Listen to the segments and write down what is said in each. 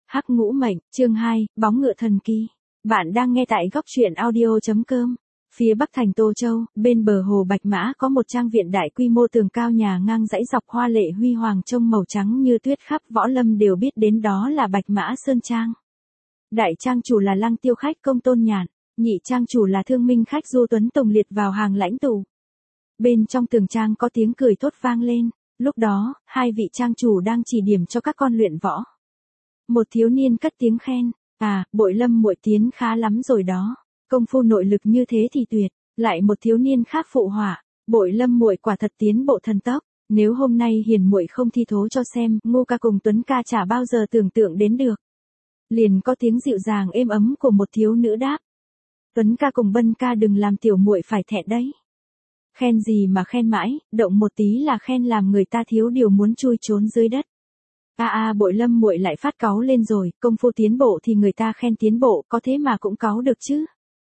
Hắc Ngũ Mệnh, chương 2, Bóng Ngựa Thần Kỳ. Bạn đang nghe tại góc truyện audio.com. Phía bắc thành Tô Châu, bên bờ hồ Bạch Mã có một trang viện đại quy mô tường cao nhà ngang dãy dọc hoa lệ huy hoàng trông màu trắng như tuyết, khắp Võ Lâm đều biết đến đó là Bạch Mã Sơn Trang. Đại trang chủ là Lăng Tiêu Khách Công Tôn Nhạn, nhị trang chủ là Thương Minh Khách Du Tuấn Tùng liệt vào hàng lãnh tụ. Bên trong tường trang có tiếng cười thốt vang lên, lúc đó, hai vị trang chủ đang chỉ điểm cho các con luyện võ. Một thiếu niên cất tiếng khen, Bội Lâm muội tiến khá lắm rồi đó, công phu nội lực như thế thì tuyệt. Lại một thiếu niên khác phụ họa, Bội Lâm muội quả thật tiến bộ thần tốc, nếu hôm nay Hiền muội không thi thố cho xem, Ngô ca cùng Tuấn ca chả bao giờ tưởng tượng đến được. Liền có tiếng dịu dàng êm ấm của một thiếu nữ đáp, Tuấn ca cùng Bân ca đừng làm tiểu muội phải thẹn đấy. Khen gì mà khen mãi, động một tí là khen làm người ta thiếu điều muốn chui trốn dưới đất. Bội Lâm muội lại phát cáu lên rồi, công phu tiến bộ thì người ta khen tiến bộ, có thế mà cũng cáu được chứ.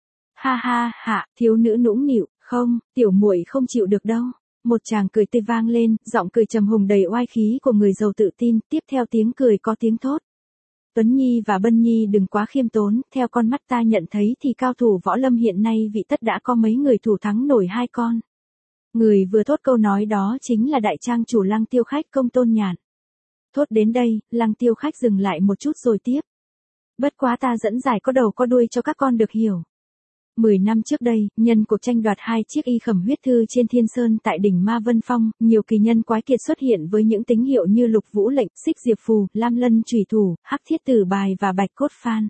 Thiếu nữ nũng nịu, không, tiểu muội không chịu được đâu. Một tràng cười tươi vang lên, giọng cười trầm hùng đầy oai khí của người giàu tự tin, tiếp theo tiếng cười có tiếng thốt. Tuấn Nhi và Bân Nhi đừng quá khiêm tốn, theo con mắt ta nhận thấy thì cao thủ Võ Lâm hiện nay vị tất đã có mấy người thủ thắng nổi hai con. Người vừa thốt câu nói đó chính là đại trang chủ Lăng Tiêu Khách Công Tôn Nhạn. Thốt đến đây, Lăng Tiêu Khách dừng lại một chút rồi tiếp. Bất quá ta dẫn giải có đầu có đuôi cho các con được hiểu. 10 năm trước đây, nhân cuộc tranh đoạt 2 chiếc y khẩm huyết thư trên Thiên Sơn tại đỉnh Ma Vân Phong, nhiều kỳ nhân quái kiệt xuất hiện với những tín hiệu như Lục Vũ Lệnh, Xích Diệp Phù, Lam Lân Chủy Thủ, Hắc Thiết Tử Bài và Bạch Cốt Phan.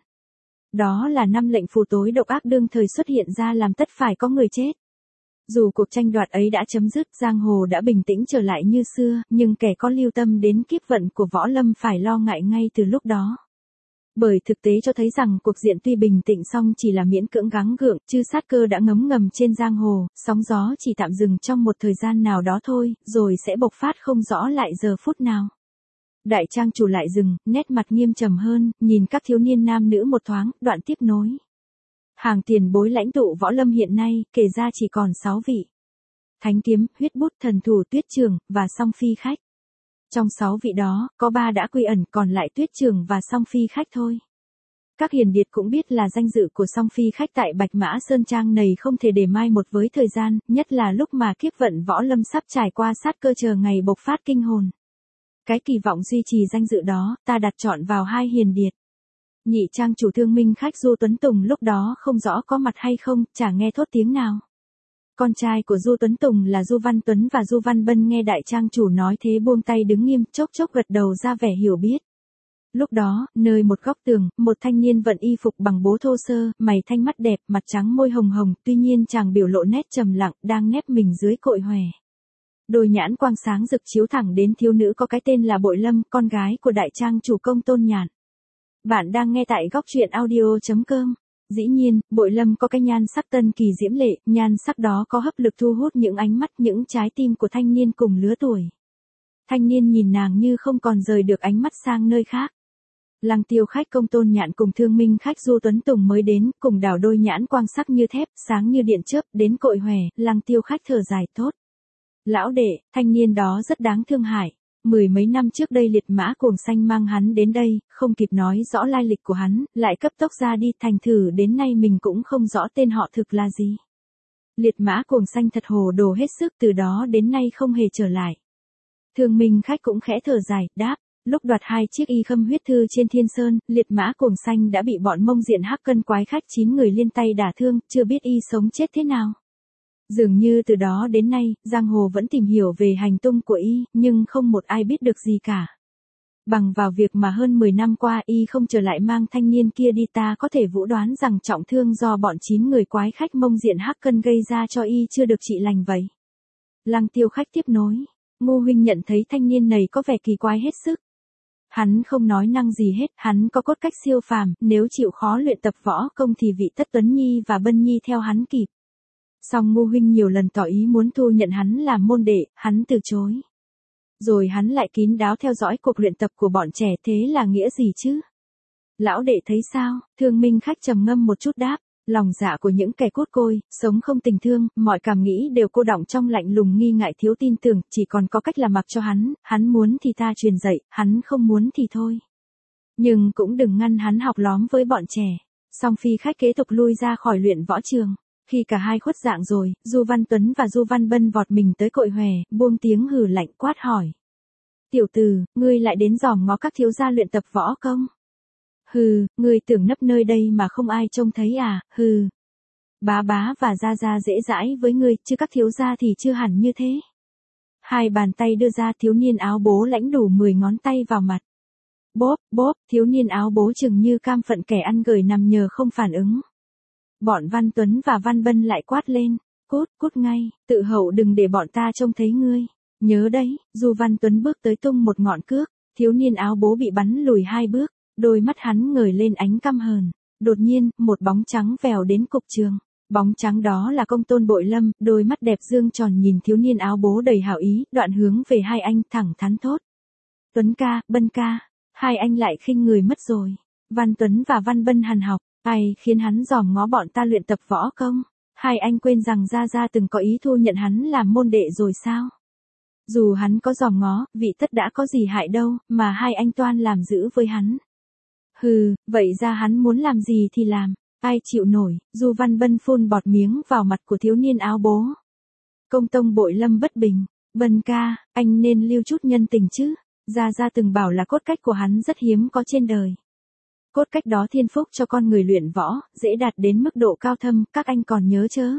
Đó là 5 lệnh phù tối độc ác đương thời xuất hiện ra làm tất phải có người chết. Dù cuộc tranh đoạt ấy đã chấm dứt, giang hồ đã bình tĩnh trở lại như xưa, nhưng kẻ có lưu tâm đến kiếp vận của Võ Lâm phải lo ngại ngay từ lúc đó. Bởi thực tế cho thấy rằng cuộc diện tuy bình tĩnh song chỉ là miễn cưỡng gắng gượng, chứ sát cơ đã ngấm ngầm trên giang hồ, sóng gió chỉ tạm dừng trong một thời gian nào đó thôi, rồi sẽ bộc phát không rõ lại giờ phút nào. Đại trang chủ lại dừng, nét mặt nghiêm trầm hơn, nhìn các thiếu niên nam nữ một thoáng, đoạn tiếp nối. Hàng tiền bối lãnh tụ Võ Lâm hiện nay, kể ra chỉ còn 6 vị. Thánh Kiếm, Huyết Bút, Thần Thủ, Tuyết Trường, và Song Phi Khách. Trong 6 vị đó, có 3 đã quy ẩn, còn lại Tuyết Trường và Song Phi Khách thôi. Các hiền điệt cũng biết là danh dự của Song Phi Khách tại Bạch Mã Sơn Trang này không thể để mai một với thời gian, nhất là lúc mà kiếp vận Võ Lâm sắp trải qua sát cơ chờ ngày bộc phát kinh hồn. Cái kỳ vọng duy trì danh dự đó, ta đặt chọn vào 2 hiền điệt. Nhị trang chủ Thương Minh Khách Du Tuấn Tùng lúc đó không rõ có mặt hay không, chả nghe thốt tiếng nào. Con trai của Du Tuấn Tùng là Du Văn Tuấn và Du Văn Bân nghe đại trang chủ nói thế buông tay đứng nghiêm, chốc chốc gật đầu ra vẻ hiểu biết. Lúc đó, nơi một góc tường, một thanh niên vận y phục bằng bố thô sơ, mày thanh mắt đẹp, mặt trắng môi hồng hồng, tuy nhiên chàng biểu lộ nét trầm lặng, đang nép mình dưới cội hòe. Đôi nhãn quang sáng rực chiếu thẳng đến thiếu nữ có cái tên là Bội Lâm, con gái của đại trang chủ Công Tôn Nhạn. Bạn đang nghe tại góc truyện audio.com. Dĩ nhiên, Bội Lâm có cái nhan sắc tân kỳ diễm lệ, nhan sắc đó có hấp lực thu hút những ánh mắt, những trái tim của thanh niên cùng lứa tuổi. Thanh niên nhìn nàng như không còn rời được ánh mắt sang nơi khác. Lăng Tiêu Khách Công Tôn Nhạn cùng Thương Minh Khách Du Tuấn Tùng mới đến, cùng đảo đôi nhãn quang sắc như thép, sáng như điện chớp, đến cội hòe, Lăng Tiêu Khách thở dài thốt. Lão đệ, thanh niên đó rất đáng thương hại. 10 mấy năm trước đây liệt mã cuồng xanh mang hắn đến đây, không kịp nói rõ lai lịch của hắn, lại cấp tốc ra đi, thành thử đến nay mình cũng không rõ tên họ thực là gì. Liệt mã cuồng xanh thật hồ đồ hết sức, từ đó đến nay không hề trở lại. Thương Minh Khách cũng khẽ thở dài, đáp, lúc đoạt 2 chiếc y khâm huyết thư trên Thiên Sơn, liệt mã cuồng xanh đã bị bọn Mông Diện Hắc Cân quái khách 9 người liên tay đả thương, chưa biết y sống chết thế nào. Dường như từ đó đến nay, giang hồ vẫn tìm hiểu về hành tung của y, nhưng không một ai biết được gì cả. Bằng vào việc mà hơn 10 năm qua y không trở lại mang thanh niên kia đi, ta có thể vũ đoán rằng trọng thương do bọn 9 người quái khách Mông Diện Hắc Cân gây ra cho y chưa được trị lành vậy. Lăng Tiêu Khách tiếp nối, Ngô huynh nhận thấy thanh niên này có vẻ kỳ quái hết sức. Hắn không nói năng gì hết, hắn có cốt cách siêu phàm, nếu chịu khó luyện tập võ công thì vị tất Tuấn Nhi và Bân Nhi theo hắn kịp. Song Ngô huynh nhiều lần tỏ ý muốn thu nhận hắn làm môn đệ, hắn từ chối. Rồi hắn lại kín đáo theo dõi cuộc luyện tập của bọn trẻ, thế là nghĩa gì chứ? Lão đệ thấy sao? Thương Minh Khách trầm ngâm một chút đáp, lòng dạ của những kẻ cốt côi, sống không tình thương, mọi cảm nghĩ đều cô đọng trong lạnh lùng nghi ngại thiếu tin tưởng, chỉ còn có cách là mặc cho hắn muốn thì ta truyền dạy, hắn không muốn thì thôi. Nhưng cũng đừng ngăn hắn học lóm với bọn trẻ. Song phi khách kế tục lui ra khỏi luyện võ trường. Khi cả hai khuất dạng rồi, Du Văn Tuấn và Du Văn Bân vọt mình tới cội hòe, buông tiếng hừ lạnh quát hỏi. Tiểu tử, ngươi lại đến dòm ngó các thiếu gia luyện tập võ công? Hừ, ngươi tưởng nấp nơi đây mà không ai trông thấy à, hừ. Bá bá và gia gia dễ dãi với ngươi, chứ các thiếu gia thì chưa hẳn như thế. Hai bàn tay đưa ra, thiếu niên áo bố lãnh đủ 10 ngón tay vào mặt. Bốp, bốp, thiếu niên áo bố chừng như cam phận kẻ ăn gửi nằm nhờ không phản ứng. Bọn Văn Tuấn và Văn Bân lại quát lên. Cút, cút ngay, tự hậu đừng để bọn ta trông thấy ngươi. Nhớ đấy, Du Văn Tuấn bước tới tung một ngọn cước, thiếu niên áo bố bị bắn lùi 2 bước, đôi mắt hắn ngời lên ánh căm hờn. Đột nhiên, một bóng trắng vèo đến cục trường. Bóng trắng đó là Công Tôn Bội Lâm, đôi mắt đẹp dương tròn nhìn thiếu niên áo bố đầy hảo ý, đoạn hướng về hai anh thẳng thắn thốt. Tuấn ca, Bân ca, hai anh lại khinh người mất rồi. Văn Tuấn và Văn Bân hằn học, ai khiến hắn dòm ngó bọn ta luyện tập võ công? Hai anh quên rằng Gia Gia từng có ý thu nhận hắn làm môn đệ rồi sao? Dù hắn có dòm ngó, vị tất đã có gì hại đâu, mà hai anh toan làm dữ với hắn. Hừ, vậy ra hắn muốn làm gì thì làm, ai chịu nổi. Du Văn Bân phun bọt miếng vào mặt của thiếu niên áo bố. Công Tông Bội Lâm bất bình, Bân ca, anh nên lưu chút nhân tình chứ. Gia Gia từng bảo là cốt cách của hắn rất hiếm có trên đời. Cốt cách đó thiên phúc cho con người luyện võ, dễ đạt đến mức độ cao thâm, các anh còn nhớ chớ.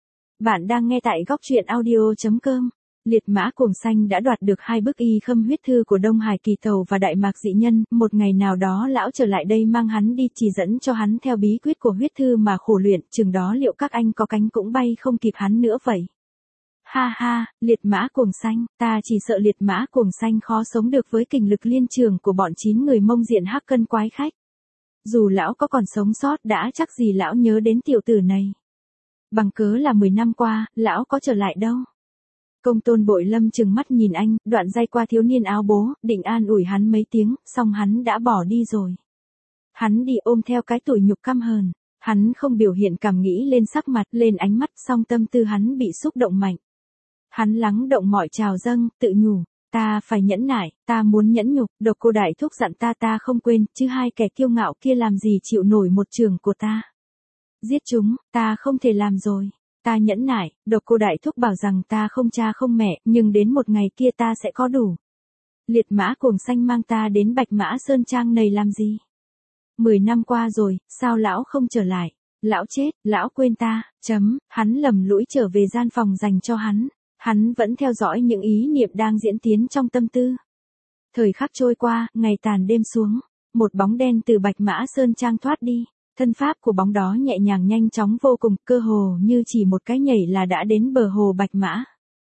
Bạn đang nghe tại góc truyện audio.com. Liệt mã cuồng xanh đã đoạt được 2 bức y khâm huyết thư của Đông Hải Kỳ Tầu và Đại Mạc Dị Nhân, một ngày nào đó lão trở lại đây mang hắn đi chỉ dẫn cho hắn theo bí quyết của huyết thư mà khổ luyện, chừng đó liệu các anh có cánh cũng bay không kịp hắn nữa vậy. Ha ha, liệt mã cuồng xanh, ta chỉ sợ liệt mã cuồng xanh khó sống được với kình lực liên trường của bọn 9 người Mông diện hắc cân quái khách. Dù lão có còn sống sót đã chắc gì lão nhớ đến tiểu tử này. Bằng cớ là 10 năm qua, lão có trở lại đâu. Công Tôn Bội Lâm trừng mắt nhìn anh, đoạn day qua thiếu niên áo bố, định an ủi hắn mấy tiếng, xong hắn đã bỏ đi rồi. Hắn đi ôm theo cái tủi nhục căm hờn, hắn không biểu hiện cảm nghĩ lên sắc mặt, lên ánh mắt, song tâm tư hắn bị xúc động mạnh. Hắn lắng động mọi trào dâng, tự nhủ, ta phải nhẫn nại, ta muốn nhẫn nhục, Độc Cô Đại Thúc dặn ta không quên, chứ hai kẻ kiêu ngạo kia làm gì chịu nổi một trường của ta. Giết chúng, ta không thể làm rồi. Ta nhẫn nại, Độc Cô Đại Thúc bảo rằng ta không cha không mẹ, nhưng đến một ngày kia ta sẽ có đủ. Liệt mã cuồng xanh mang ta đến Bạch Mã Sơn Trang này làm gì? 10 năm qua rồi, sao lão không trở lại? Lão chết, lão quên ta, hắn lầm lũi trở về gian phòng dành cho hắn. Hắn vẫn theo dõi những ý niệm đang diễn tiến trong tâm tư. Thời khắc trôi qua, ngày tàn đêm xuống, một bóng đen từ Bạch Mã Sơn Trang thoát đi. Thân pháp của bóng đó nhẹ nhàng nhanh chóng vô cùng, cơ hồ như chỉ một cái nhảy là đã đến bờ hồ Bạch Mã.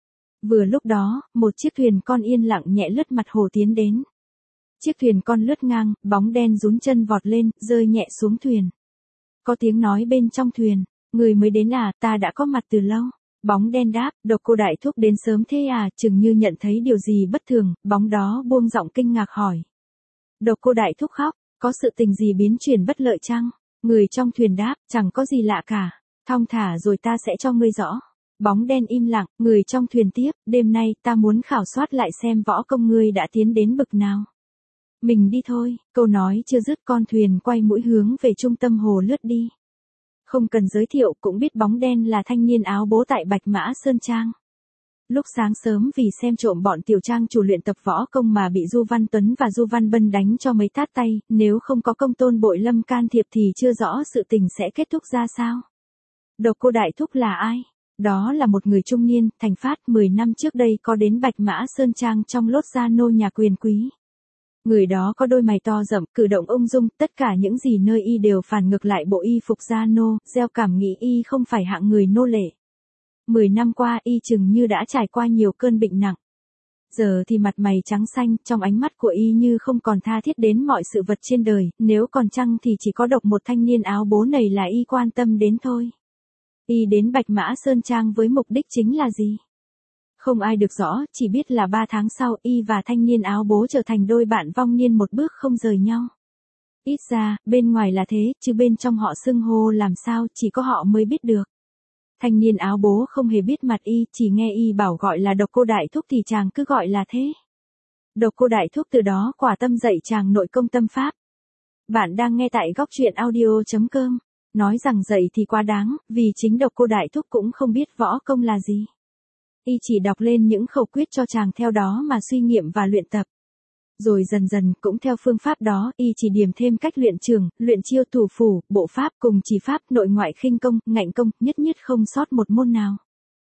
Vừa lúc đó, một chiếc thuyền con yên lặng nhẹ lướt mặt hồ tiến đến. Chiếc thuyền con lướt ngang, bóng đen rún chân vọt lên, rơi nhẹ xuống thuyền. Có tiếng nói bên trong thuyền, người mới đến à, ta đã có mặt từ lâu. Bóng đen đáp, Độc Cô Đại Thúc đến sớm thế à, chừng như nhận thấy điều gì bất thường, bóng đó buông giọng kinh ngạc hỏi. Độc Cô Đại Thúc khóc, có sự tình gì biến chuyển bất lợi chăng? Người trong thuyền đáp, chẳng có gì lạ cả, thong thả rồi ta sẽ cho ngươi rõ. Bóng đen im lặng, người trong thuyền tiếp, đêm nay ta muốn khảo soát lại xem võ công ngươi đã tiến đến bậc nào. Mình đi thôi, câu nói chưa dứt con thuyền quay mũi hướng về trung tâm hồ lướt đi. Không cần giới thiệu cũng biết bóng đen là thanh niên áo bố tại Bạch Mã Sơn Trang. Lúc sáng sớm vì xem trộm bọn tiểu trang chủ luyện tập võ công mà bị Du Văn Tuấn và Du Văn Bân đánh cho mấy tát tay, nếu không có Công Tôn Bội Lâm can thiệp thì chưa rõ sự tình sẽ kết thúc ra sao. Độc Cô Đại Thúc là ai? Đó là một người trung niên, thành phát 10 năm trước đây có đến Bạch Mã Sơn Trang trong lốt gia nô nhà quyền quý. Người đó có đôi mày to rậm, cử động ung dung, tất cả những gì nơi y đều phản ngược lại bộ y phục gia nô, gieo cảm nghĩ y không phải hạng người nô lệ. 10 năm qua y chừng như đã trải qua nhiều cơn bệnh nặng. Giờ thì mặt mày trắng xanh, trong ánh mắt của y như không còn tha thiết đến mọi sự vật trên đời, nếu còn chăng thì chỉ có độc một thanh niên áo bố này là y quan tâm đến thôi. Y đến Bạch Mã Sơn Trang với mục đích chính là gì? Không ai được rõ, chỉ biết là 3 tháng sau y và thanh niên áo bố trở thành đôi bạn vong niên một bước không rời nhau. Ít ra, bên ngoài là thế, chứ bên trong họ xưng hô làm sao chỉ có họ mới biết được. Thanh niên áo bố không hề biết mặt y, chỉ nghe y bảo gọi là Độc Cô Đại Thúc thì chàng cứ gọi là thế. Độc Cô Đại Thúc từ đó quả tâm dạy chàng nội công tâm pháp. Bạn đang nghe tại góc truyện audio.com. Nói rằng dậy thì quá đáng, vì chính độc cô Đại Thúc cũng không biết võ công là gì. Y chỉ đọc lên những khẩu quyết cho chàng theo đó mà suy nghiệm và luyện tập. Rồi dần dần cũng theo phương pháp đó, y chỉ điểm thêm cách luyện trường, luyện chiêu thủ phủ, bộ pháp cùng chỉ pháp, nội ngoại khinh công, ngạnh công, nhất nhất không sót một môn nào.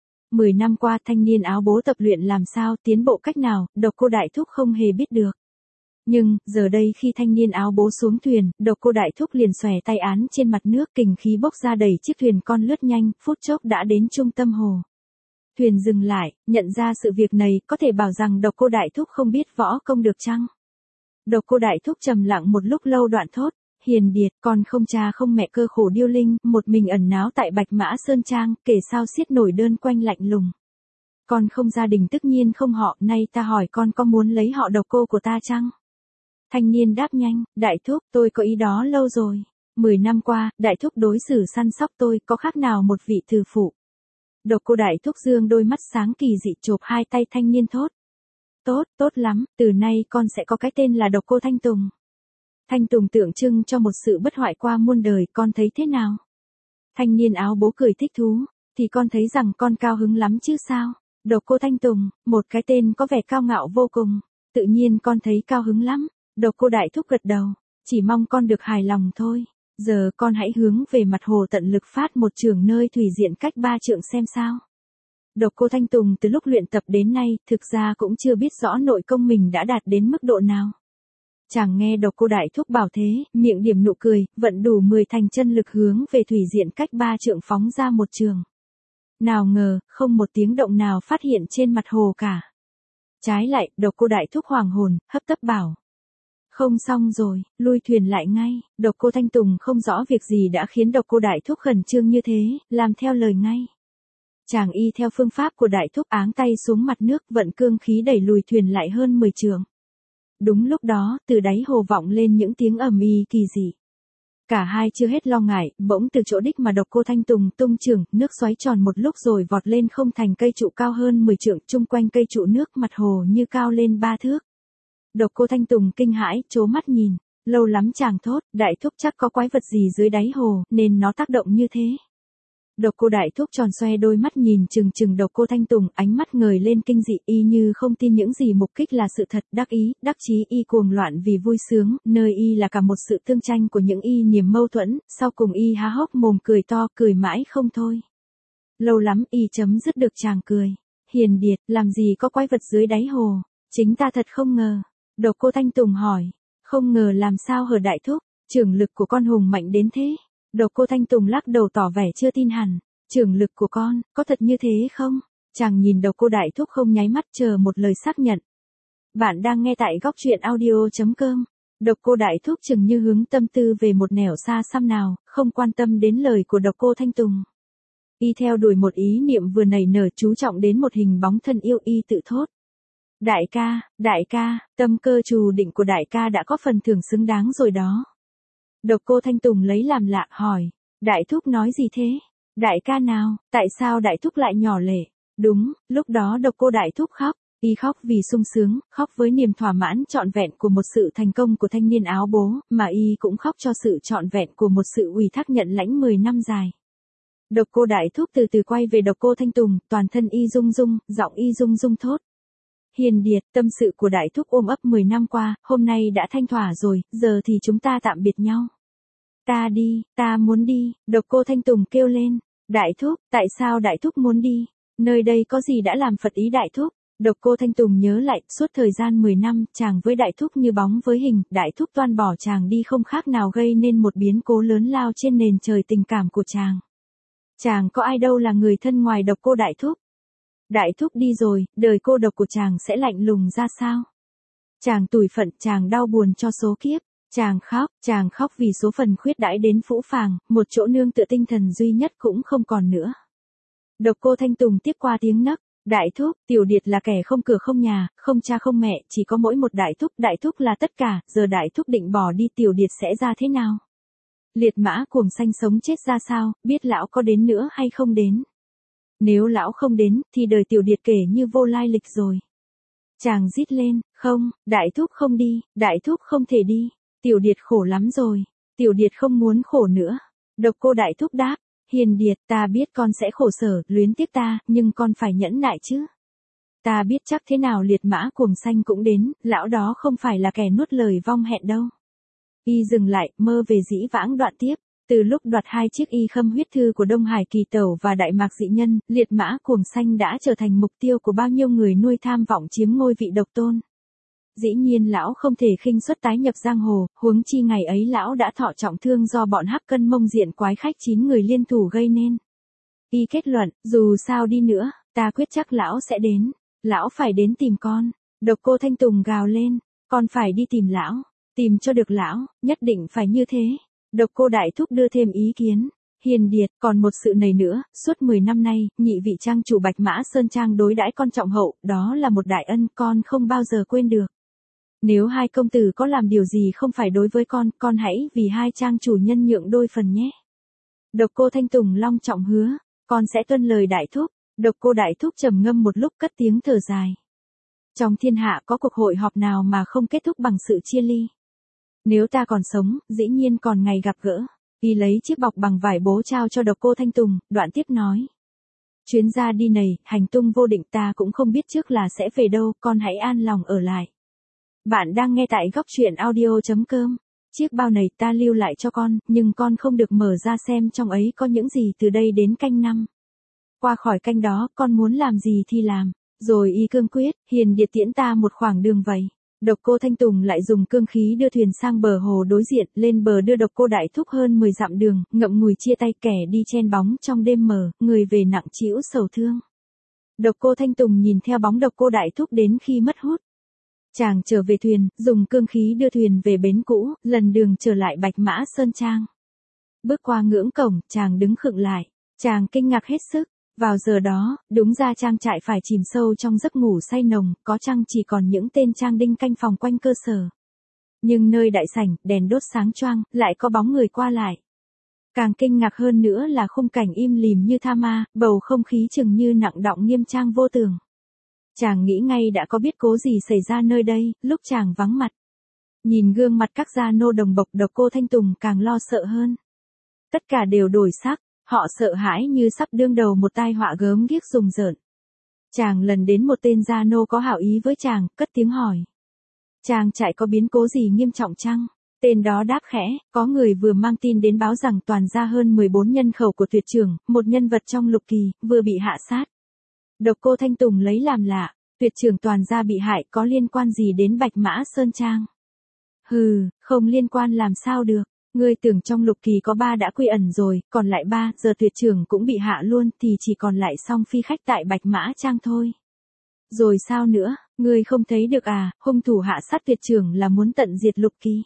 10 năm qua thanh niên áo bố tập luyện làm sao, tiến bộ cách nào, độc cô Đại Thúc không hề biết được. Nhưng, giờ đây khi thanh niên áo bố xuống thuyền, độc cô Đại Thúc liền xòe tay án trên mặt nước, kình khí bốc ra đẩy chiếc thuyền con lướt nhanh, phút chốc đã đến trung tâm hồ. Thuyền dừng lại, nhận ra sự việc này, có thể bảo rằng độc cô Đại Thúc không biết võ công được chăng? Độc cô Đại Thúc trầm lặng một lúc lâu đoạn thốt, Hiền Điệt, con không cha không mẹ cơ khổ điêu linh, một mình ẩn náu tại Bạch Mã Sơn Trang, kể sao xiết nổi đơn quanh lạnh lùng. Con không gia đình tất nhiên không họ, nay ta hỏi con có muốn lấy họ độc cô của ta chăng? Thanh niên đáp nhanh, Đại Thúc, tôi có ý đó lâu rồi. 10 năm qua, Đại Thúc đối xử săn sóc tôi, có khác nào một vị thử phụ. Độc cô Đại Thúc dương đôi mắt sáng kỳ dị chộp hai tay thanh niên thốt. Tốt, tốt lắm, từ nay con sẽ có cái tên là Độc cô Thanh Tùng. Thanh Tùng tượng trưng cho một sự bất hoại qua muôn đời, con thấy thế nào? Thanh niên áo bố cười thích thú, thì con thấy rằng con cao hứng lắm chứ sao? Độc cô Thanh Tùng, một cái tên có vẻ cao ngạo vô cùng, tự nhiên con thấy cao hứng lắm. Độc cô Đại Thúc gật đầu, chỉ mong con được hài lòng thôi. Giờ con hãy hướng về mặt hồ tận lực phát một trường nơi thủy diện cách 3 trượng xem sao. Độc cô Thanh Tùng từ lúc luyện tập đến nay, thực ra cũng chưa biết rõ nội công mình đã đạt đến mức độ nào. Chàng nghe độc cô Đại Thúc bảo thế, miệng điểm nụ cười, vận đủ 10 thành chân lực hướng về thủy diện cách 3 trượng phóng ra một trường. Nào ngờ, không một tiếng động nào phát hiện trên mặt hồ cả. Trái lại, độc cô Đại Thúc hoàng hồn, hấp tấp bảo. Không xong rồi, lui thuyền lại ngay. Độc cô Thanh Tùng không rõ việc gì đã khiến độc cô Đại Thúc khẩn trương như thế, làm theo lời ngay. Chàng y theo phương pháp của Đại Thúc áng tay xuống mặt nước, vận cương khí đẩy lùi thuyền lại hơn 10 trượng. Đúng lúc đó, từ đáy hồ vọng lên những tiếng ầm ĩ kỳ dị. Cả hai chưa hết lo ngại, bỗng từ chỗ đích mà độc cô Thanh Tùng tung trường, nước xoáy tròn một lúc rồi vọt lên không thành cây trụ cao hơn 10 trượng, chung quanh cây trụ nước mặt hồ như cao lên 3 thước. Độc cô Thanh Tùng kinh hãi, trố mắt nhìn, lâu lắm chàng thốt, Đại Thúc chắc có quái vật gì dưới đáy hồ, nên nó tác động như thế. Độc cô Đại Thúc tròn xoe đôi mắt nhìn chừng chừng độc cô Thanh Tùng, ánh mắt ngời lên kinh dị, y như không tin những gì mục kích là sự thật, đắc ý, đắc chí y cuồng loạn vì vui sướng, nơi y là cả một sự tương tranh của những y niềm mâu thuẫn, sau cùng y há hốc mồm cười to, cười mãi không thôi. Lâu lắm y chấm dứt được chàng cười. Hiền Điệt, làm gì có quái vật dưới đáy hồ, chính ta thật không ngờ. Độc cô Thanh Tùng hỏi, không ngờ làm sao hở Đại Thúc, trưởng lực của con hùng mạnh đến thế. Độc cô Thanh Tùng lắc đầu tỏ vẻ chưa tin hẳn, trưởng lực của con, có thật như thế không? Chàng nhìn độc cô Đại Thúc không nháy mắt chờ một lời xác nhận. Bạn đang nghe tại góc truyện audio.com. Độc cô Đại Thúc chừng như hướng tâm tư về một nẻo xa xăm nào, không quan tâm đến lời của độc cô Thanh Tùng. Y theo đuổi một ý niệm vừa nảy nở, chú trọng đến một hình bóng thân yêu, y tự thốt. Đại ca, tâm cơ trù định của đại ca đã có phần thưởng xứng đáng rồi đó. Độc cô Thanh Tùng lấy làm lạ hỏi, Đại Thúc nói gì thế? Đại ca nào, tại sao Đại Thúc lại nhỏ lệ? Đúng, lúc đó độc cô Đại Thúc khóc, y khóc vì sung sướng, khóc với niềm thỏa mãn trọn vẹn của một sự thành công của thanh niên áo bố, mà y cũng khóc cho sự trọn vẹn của một sự ủy thác nhận lãnh 10 năm dài. Độc cô Đại Thúc từ từ quay về độc cô Thanh Tùng, toàn thân y rung rung, giọng y rung rung thốt. Hiền Điệt, tâm sự của Đại Thúc ôm ấp 10 năm qua, hôm nay đã thanh thỏa rồi, giờ thì chúng ta tạm biệt nhau. Ta đi, ta muốn đi, độc cô Thanh Tùng kêu lên. Đại Thúc, tại sao Đại Thúc muốn đi? Nơi đây có gì đã làm phật ý Đại Thúc? Độc cô Thanh Tùng nhớ lại, suốt thời gian 10 năm, chàng với Đại Thúc như bóng với hình, Đại Thúc toan bỏ chàng đi không khác nào gây nên một biến cố lớn lao trên nền trời tình cảm của chàng. Chàng có ai đâu là người thân ngoài độc cô Đại Thúc. Đại Thúc đi rồi, đời cô độc của chàng sẽ lạnh lùng ra sao? Chàng tủi phận, chàng đau buồn cho số kiếp. Chàng khóc vì số phần khuyết đãi đến phũ phàng, một chỗ nương tựa tinh thần duy nhất cũng không còn nữa. Độc cô Thanh Tùng tiếp qua tiếng nấc, Đại Thúc, Tiểu Điệt là kẻ không cửa không nhà, không cha không mẹ, chỉ có mỗi một Đại Thúc là tất cả, giờ Đại Thúc định bỏ đi Tiểu Điệt sẽ ra thế nào? Liệt mã cuồng sanh sống chết ra sao, biết lão có đến nữa hay không đến? Nếu lão không đến, thì đời Tiểu Điệt kể như vô lai lịch rồi. Chàng rít lên, không, Đại Thúc không đi, Đại Thúc không thể đi. Tiểu Điệt khổ lắm rồi. Tiểu Điệt không muốn khổ nữa. Độc Cô Đại Thúc đáp. Hiền Điệt, ta biết con sẽ khổ sở, luyến tiếc ta, nhưng con phải nhẫn nại chứ. Ta biết chắc thế nào liệt mã cuồng xanh cũng đến, lão đó không phải là kẻ nuốt lời vong hẹn đâu. Y dừng lại, mơ về dĩ vãng đoạn tiếp. Từ lúc đoạt 2 chiếc y khâm huyết thư của Đông Hải Kỳ Tẩu và Đại Mạc Dị Nhân, liệt mã cuồng xanh đã trở thành mục tiêu của bao nhiêu người nuôi tham vọng chiếm ngôi vị độc tôn. Dĩ nhiên lão không thể khinh suất tái nhập giang hồ, huống chi ngày ấy lão đã thọ trọng thương do bọn Hắc Cân Mông Diện quái khách 9 người liên thủ gây nên. Y kết luận, dù sao đi nữa, ta quyết chắc lão sẽ đến. Lão phải đến tìm con. Độc Cô Thanh Tùng gào lên, con phải đi tìm lão, tìm cho được lão, nhất định phải như thế. Độc Cô Đại Thúc đưa thêm ý kiến. Hiền Điệt, còn một sự này nữa, suốt 10 năm nay, nhị vị trang chủ Bạch Mã Sơn Trang đối đãi con trọng hậu, đó là một đại ân con không bao giờ quên được. Nếu hai công tử có làm điều gì không phải đối với con hãy vì hai trang chủ nhân nhượng đôi phần nhé. Độc Cô Thanh Tùng long trọng hứa, con sẽ tuân lời đại thúc. Độc Cô Đại Thúc trầm ngâm một lúc cất tiếng thở dài. Trong thiên hạ có cuộc hội họp nào mà không kết thúc bằng sự chia ly. Nếu ta còn sống, dĩ nhiên còn ngày gặp gỡ. Y lấy chiếc bọc bằng vải bố trao cho Độc Cô Thanh Tùng, đoạn tiếp nói. Chuyến ra đi này, hành tung vô định ta cũng không biết trước là sẽ về đâu, con hãy an lòng ở lại. Bạn đang nghe tại góc truyện audio.com. Chiếc bao này ta lưu lại cho con, nhưng con không được mở ra xem trong ấy có những gì từ đây đến canh 5. Qua khỏi canh đó, con muốn làm gì thì làm. Rồi y cương quyết, Hiền Điệt tiễn ta một khoảng đường vậy. Độc Cô Thanh Tùng lại dùng cương khí đưa thuyền sang bờ hồ đối diện, lên bờ đưa Độc Cô Đại Thúc hơn 10 dặm đường, ngậm ngùi chia tay kẻ đi chen bóng trong đêm mờ, người về nặng trĩu sầu thương. Độc Cô Thanh Tùng nhìn theo bóng Độc Cô Đại Thúc đến khi mất hút. Chàng trở về thuyền, dùng cương khí đưa thuyền về bến cũ, lần đường trở lại Bạch Mã Sơn Trang. Bước qua ngưỡng cổng, chàng đứng khựng lại. Chàng kinh ngạc hết sức. Vào giờ đó, đúng ra trang trại phải chìm sâu trong giấc ngủ say nồng, có chăng chỉ còn những tên trang đinh canh phòng quanh cơ sở. Nhưng nơi đại sảnh, đèn đốt sáng choang, lại có bóng người qua lại. Càng kinh ngạc hơn nữa là khung cảnh im lìm như tha ma, bầu không khí chừng như nặng đọng nghiêm trang vô tường. Chàng nghĩ ngay đã có biết cố gì xảy ra nơi đây, lúc chàng vắng mặt. Nhìn gương mặt các gia nô đồng bộc Độc Cô Thanh Tùng càng lo sợ hơn. Tất cả đều đổi sắc. Họ sợ hãi như sắp đương đầu một tai họa gớm ghiếc rùng rợn. Chàng lần đến một tên gia nô có hảo ý với chàng, cất tiếng hỏi. Chàng trại có biến cố gì nghiêm trọng chăng? Tên đó đáp khẽ, có người vừa mang tin đến báo rằng toàn gia hơn 14 nhân khẩu của tuyệt trưởng, một nhân vật trong lục kỳ, vừa bị hạ sát. Độc Cô Thanh Tùng lấy làm lạ, tuyệt trưởng toàn gia bị hại có liên quan gì đến Bạch Mã Sơn Trang? Hừ, không liên quan làm sao được. Ngươi tưởng trong lục kỳ có 3 đã quy ẩn rồi, còn lại 3, giờ tuyệt trưởng cũng bị hạ luôn thì chỉ còn lại Song Phi khách tại Bạch Mã Trang thôi. Rồi sao nữa, ngươi không thấy được à, hung thủ hạ sát tuyệt trưởng là muốn tận diệt lục kỳ.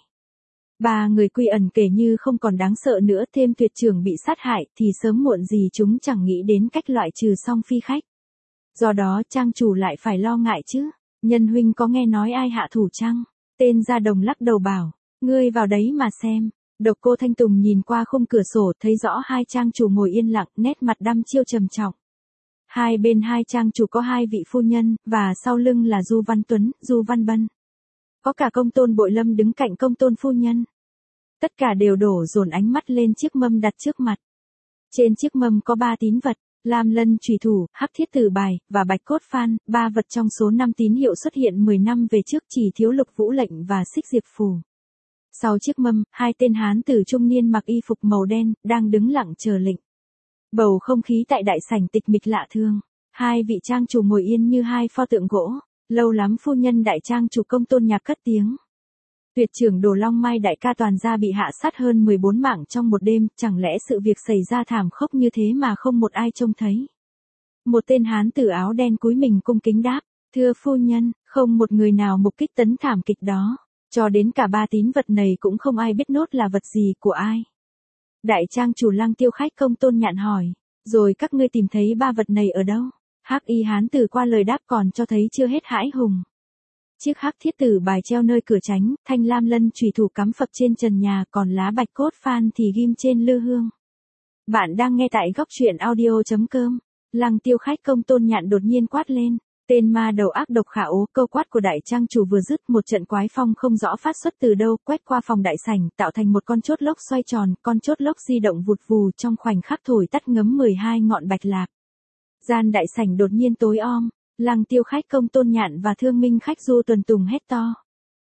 3 người quy ẩn kể như không còn đáng sợ nữa, thêm tuyệt trưởng bị sát hại thì sớm muộn gì chúng chẳng nghĩ đến cách loại trừ Song Phi khách. Do đó trang chủ lại phải lo ngại chứ. Nhân huynh có nghe nói ai hạ thủ chăng? Tên gia đồng lắc đầu bảo, ngươi vào đấy mà xem. Độc Cô Thanh Tùng nhìn qua khung cửa sổ thấy rõ hai trang chủ ngồi yên lặng, nét mặt đăm chiêu trầm trọng. Hai bên hai trang chủ có 2 vị phu nhân, và sau lưng là Du Văn Tuấn, Du Văn Bân. Có cả Công Tôn Bội Lâm đứng cạnh Công Tôn phu nhân. Tất cả đều đổ dồn ánh mắt lên chiếc mâm đặt trước mặt. Trên chiếc mâm có 3 tín vật, Lam Lân chùy thủ, Hắc Thiết Tử bài, và Bạch Cốt Phan, 3 vật trong số 5 tín hiệu xuất hiện 10 năm về trước, chỉ thiếu Lục Vũ lệnh và Xích Diệp phù. Sau chiếc mâm, 2 tên hán tử trung niên mặc y phục màu đen, đang đứng lặng chờ lệnh. Bầu không khí tại đại sảnh tịch mịch lạ thường. 2 vị trang chủ ngồi yên như 2 pho tượng gỗ. Lâu lắm phu nhân đại trang chủ Công Tôn Nhạc cất tiếng. Tuyệt trưởng Đồ Long Mai đại ca toàn gia bị hạ sát hơn 14 mạng trong một đêm, chẳng lẽ sự việc xảy ra thảm khốc như thế mà không một ai trông thấy. Một tên hán tử áo đen cúi mình cung kính đáp, thưa phu nhân, không một người nào mục kích tấn thảm kịch đó. Cho đến cả 3 tín vật này cũng không ai biết nốt là vật gì của ai. Đại trang chủ Lăng Tiêu khách Công Tôn Nhạn hỏi, rồi các ngươi tìm thấy 3 vật này ở đâu? Hắc y hán tử qua lời đáp còn cho thấy chưa hết hãi hùng. Chiếc Hắc Thiết Tử bài treo nơi cửa tránh, thanh Lam Lân chùy thủ cắm phập trên trần nhà, còn lá Bạch Cốt Phan thì ghim trên lư hương. Bạn đang nghe tại góc truyện audio.com. Lăng Tiêu khách Công Tôn Nhạn đột nhiên quát lên, Tên ma đầu ác độc khả ố, câu quát của đại trang chủ vừa dứt, một trận quái phong không rõ phát xuất từ đâu, quét qua phòng đại sảnh, tạo thành một con chốt lốc xoay tròn, con chốt lốc di động vụt vù trong khoảnh khắc thổi tắt ngấm 12 ngọn bạch lạc. Gian đại sảnh đột nhiên tối om, Lăng Tiêu Khách, Công Tôn Nhạn và Thương Minh Khách Du Tuần Tùng hét to.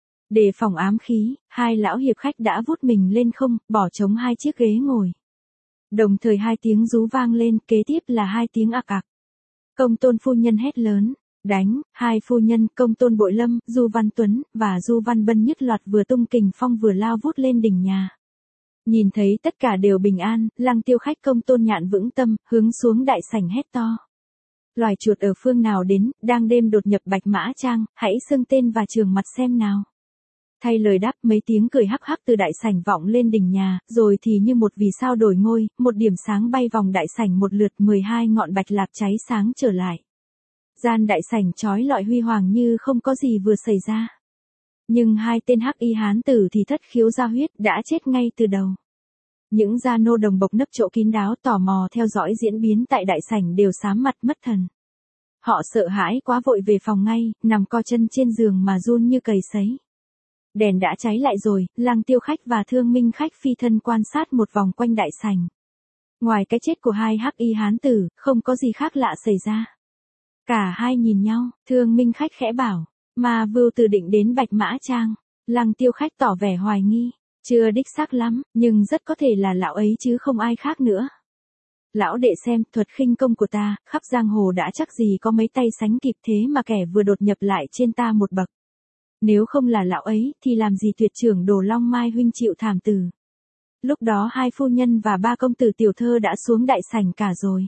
Đề phòng ám khí, hai lão hiệp khách đã vút mình lên không, bỏ trống hai chiếc ghế ngồi. Đồng thời hai tiếng rú vang lên, kế tiếp là hai tiếng ạc ạc. Công Tôn phu nhân hét lớn, đánh, hai phu nhân, Công Tôn Bội Lâm, Du Văn Tuấn, và Du Văn Bân nhất loạt vừa tung kình phong vừa lao vút lên đỉnh nhà. Nhìn thấy tất cả đều bình an, Lăng Tiêu Khách, Công Tôn Nhạn vững tâm, hướng xuống đại sảnh hét to. Loài chuột ở phương nào đến, đang đêm đột nhập Bạch Mã Trang, hãy xưng tên và trường mặt xem nào. Thay lời đáp, mấy tiếng cười hắc hắc từ đại sảnh vọng lên đỉnh nhà, rồi thì như một vì sao đổi ngôi, một điểm sáng bay vòng đại sảnh một lượt, 12 ngọn bạch lạc cháy sáng trở lại. Gian đại sảnh chói lọi huy hoàng như không có gì vừa xảy ra. Nhưng hai tên hắc y hán tử thì thất khiếu ra huyết, đã chết ngay từ đầu. Những gia nô đồng bộc nấp chỗ kín đáo tò mò theo dõi diễn biến tại đại sảnh đều xám mặt mất thần. Họ sợ hãi quá vội về phòng ngay, nằm co chân trên giường mà run như cầy sấy. Đèn đã cháy lại rồi, Lăng Tiêu Khách và Thương Minh Khách phi thân quan sát một vòng quanh đại sảnh. Ngoài cái chết của hai hắc y hán tử, không có gì khác lạ xảy ra. Cả hai nhìn nhau, Thương Minh Khách khẽ bảo, mà Vưu Từ định đến Bạch Mã Trang. Lăng Tiêu Khách tỏ vẻ hoài nghi, chưa đích xác lắm, nhưng rất có thể là lão ấy chứ không ai khác nữa. Lão đệ xem, thuật khinh công của ta, khắp giang hồ đã chắc gì có mấy tay sánh kịp, thế mà kẻ vừa đột nhập lại trên ta một bậc. Nếu không là lão ấy, thì làm gì tuyệt trưởng Đồ Long Mai huynh chịu thảm tử. Lúc đó hai phu nhân và ba công tử tiểu thơ đã xuống đại sảnh cả rồi.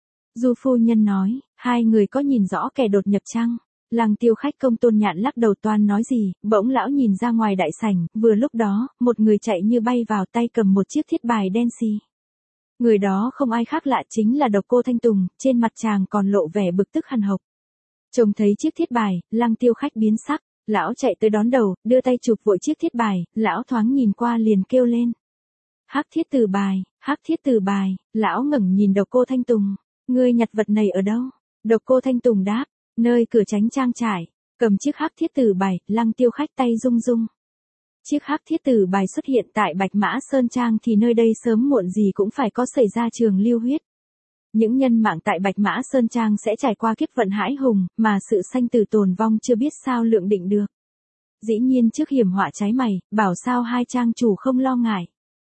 Du phu nhân nói, hai người có nhìn rõ kẻ đột nhập chăng? Lăng Tiêu Khách, Công Tôn Nhạn lắc đầu toan nói gì, bỗng lão nhìn ra ngoài đại sảnh, vừa lúc đó, một người chạy như bay vào, tay cầm một chiếc thiết bài đen xì. Người đó không ai khác lạ chính là Độc Cô Thanh Tùng, trên mặt chàng còn lộ vẻ bực tức hằn học. Trông thấy chiếc thiết bài, Lăng Tiêu Khách biến sắc, lão chạy tới đón đầu, đưa tay chụp vội chiếc thiết bài, lão thoáng nhìn qua liền kêu lên. Hắc thiết từ bài, hắc thiết từ bài, lão ngẩng nhìn Độc Cô Thanh Tùng, ngươi nhặt vật này ở đâu? Độc Cô Thanh Tùng đáp, nơi cửa tránh trang trại, cầm chiếc hắc thiết từ bài, Lăng Tiêu Khách tay rung rung. Chiếc hắc thiết từ bài xuất hiện tại Bạch Mã Sơn Trang thì nơi đây sớm muộn gì cũng phải có xảy ra trường lưu huyết. Những nhân mạng tại Bạch Mã Sơn Trang sẽ trải qua kiếp vận hãi hùng, mà sự sanh tử tồn vong chưa biết sao lượng định được. Dĩ nhiên trước hiểm họa trái mày, bảo sao hai trang chủ không lo ngại.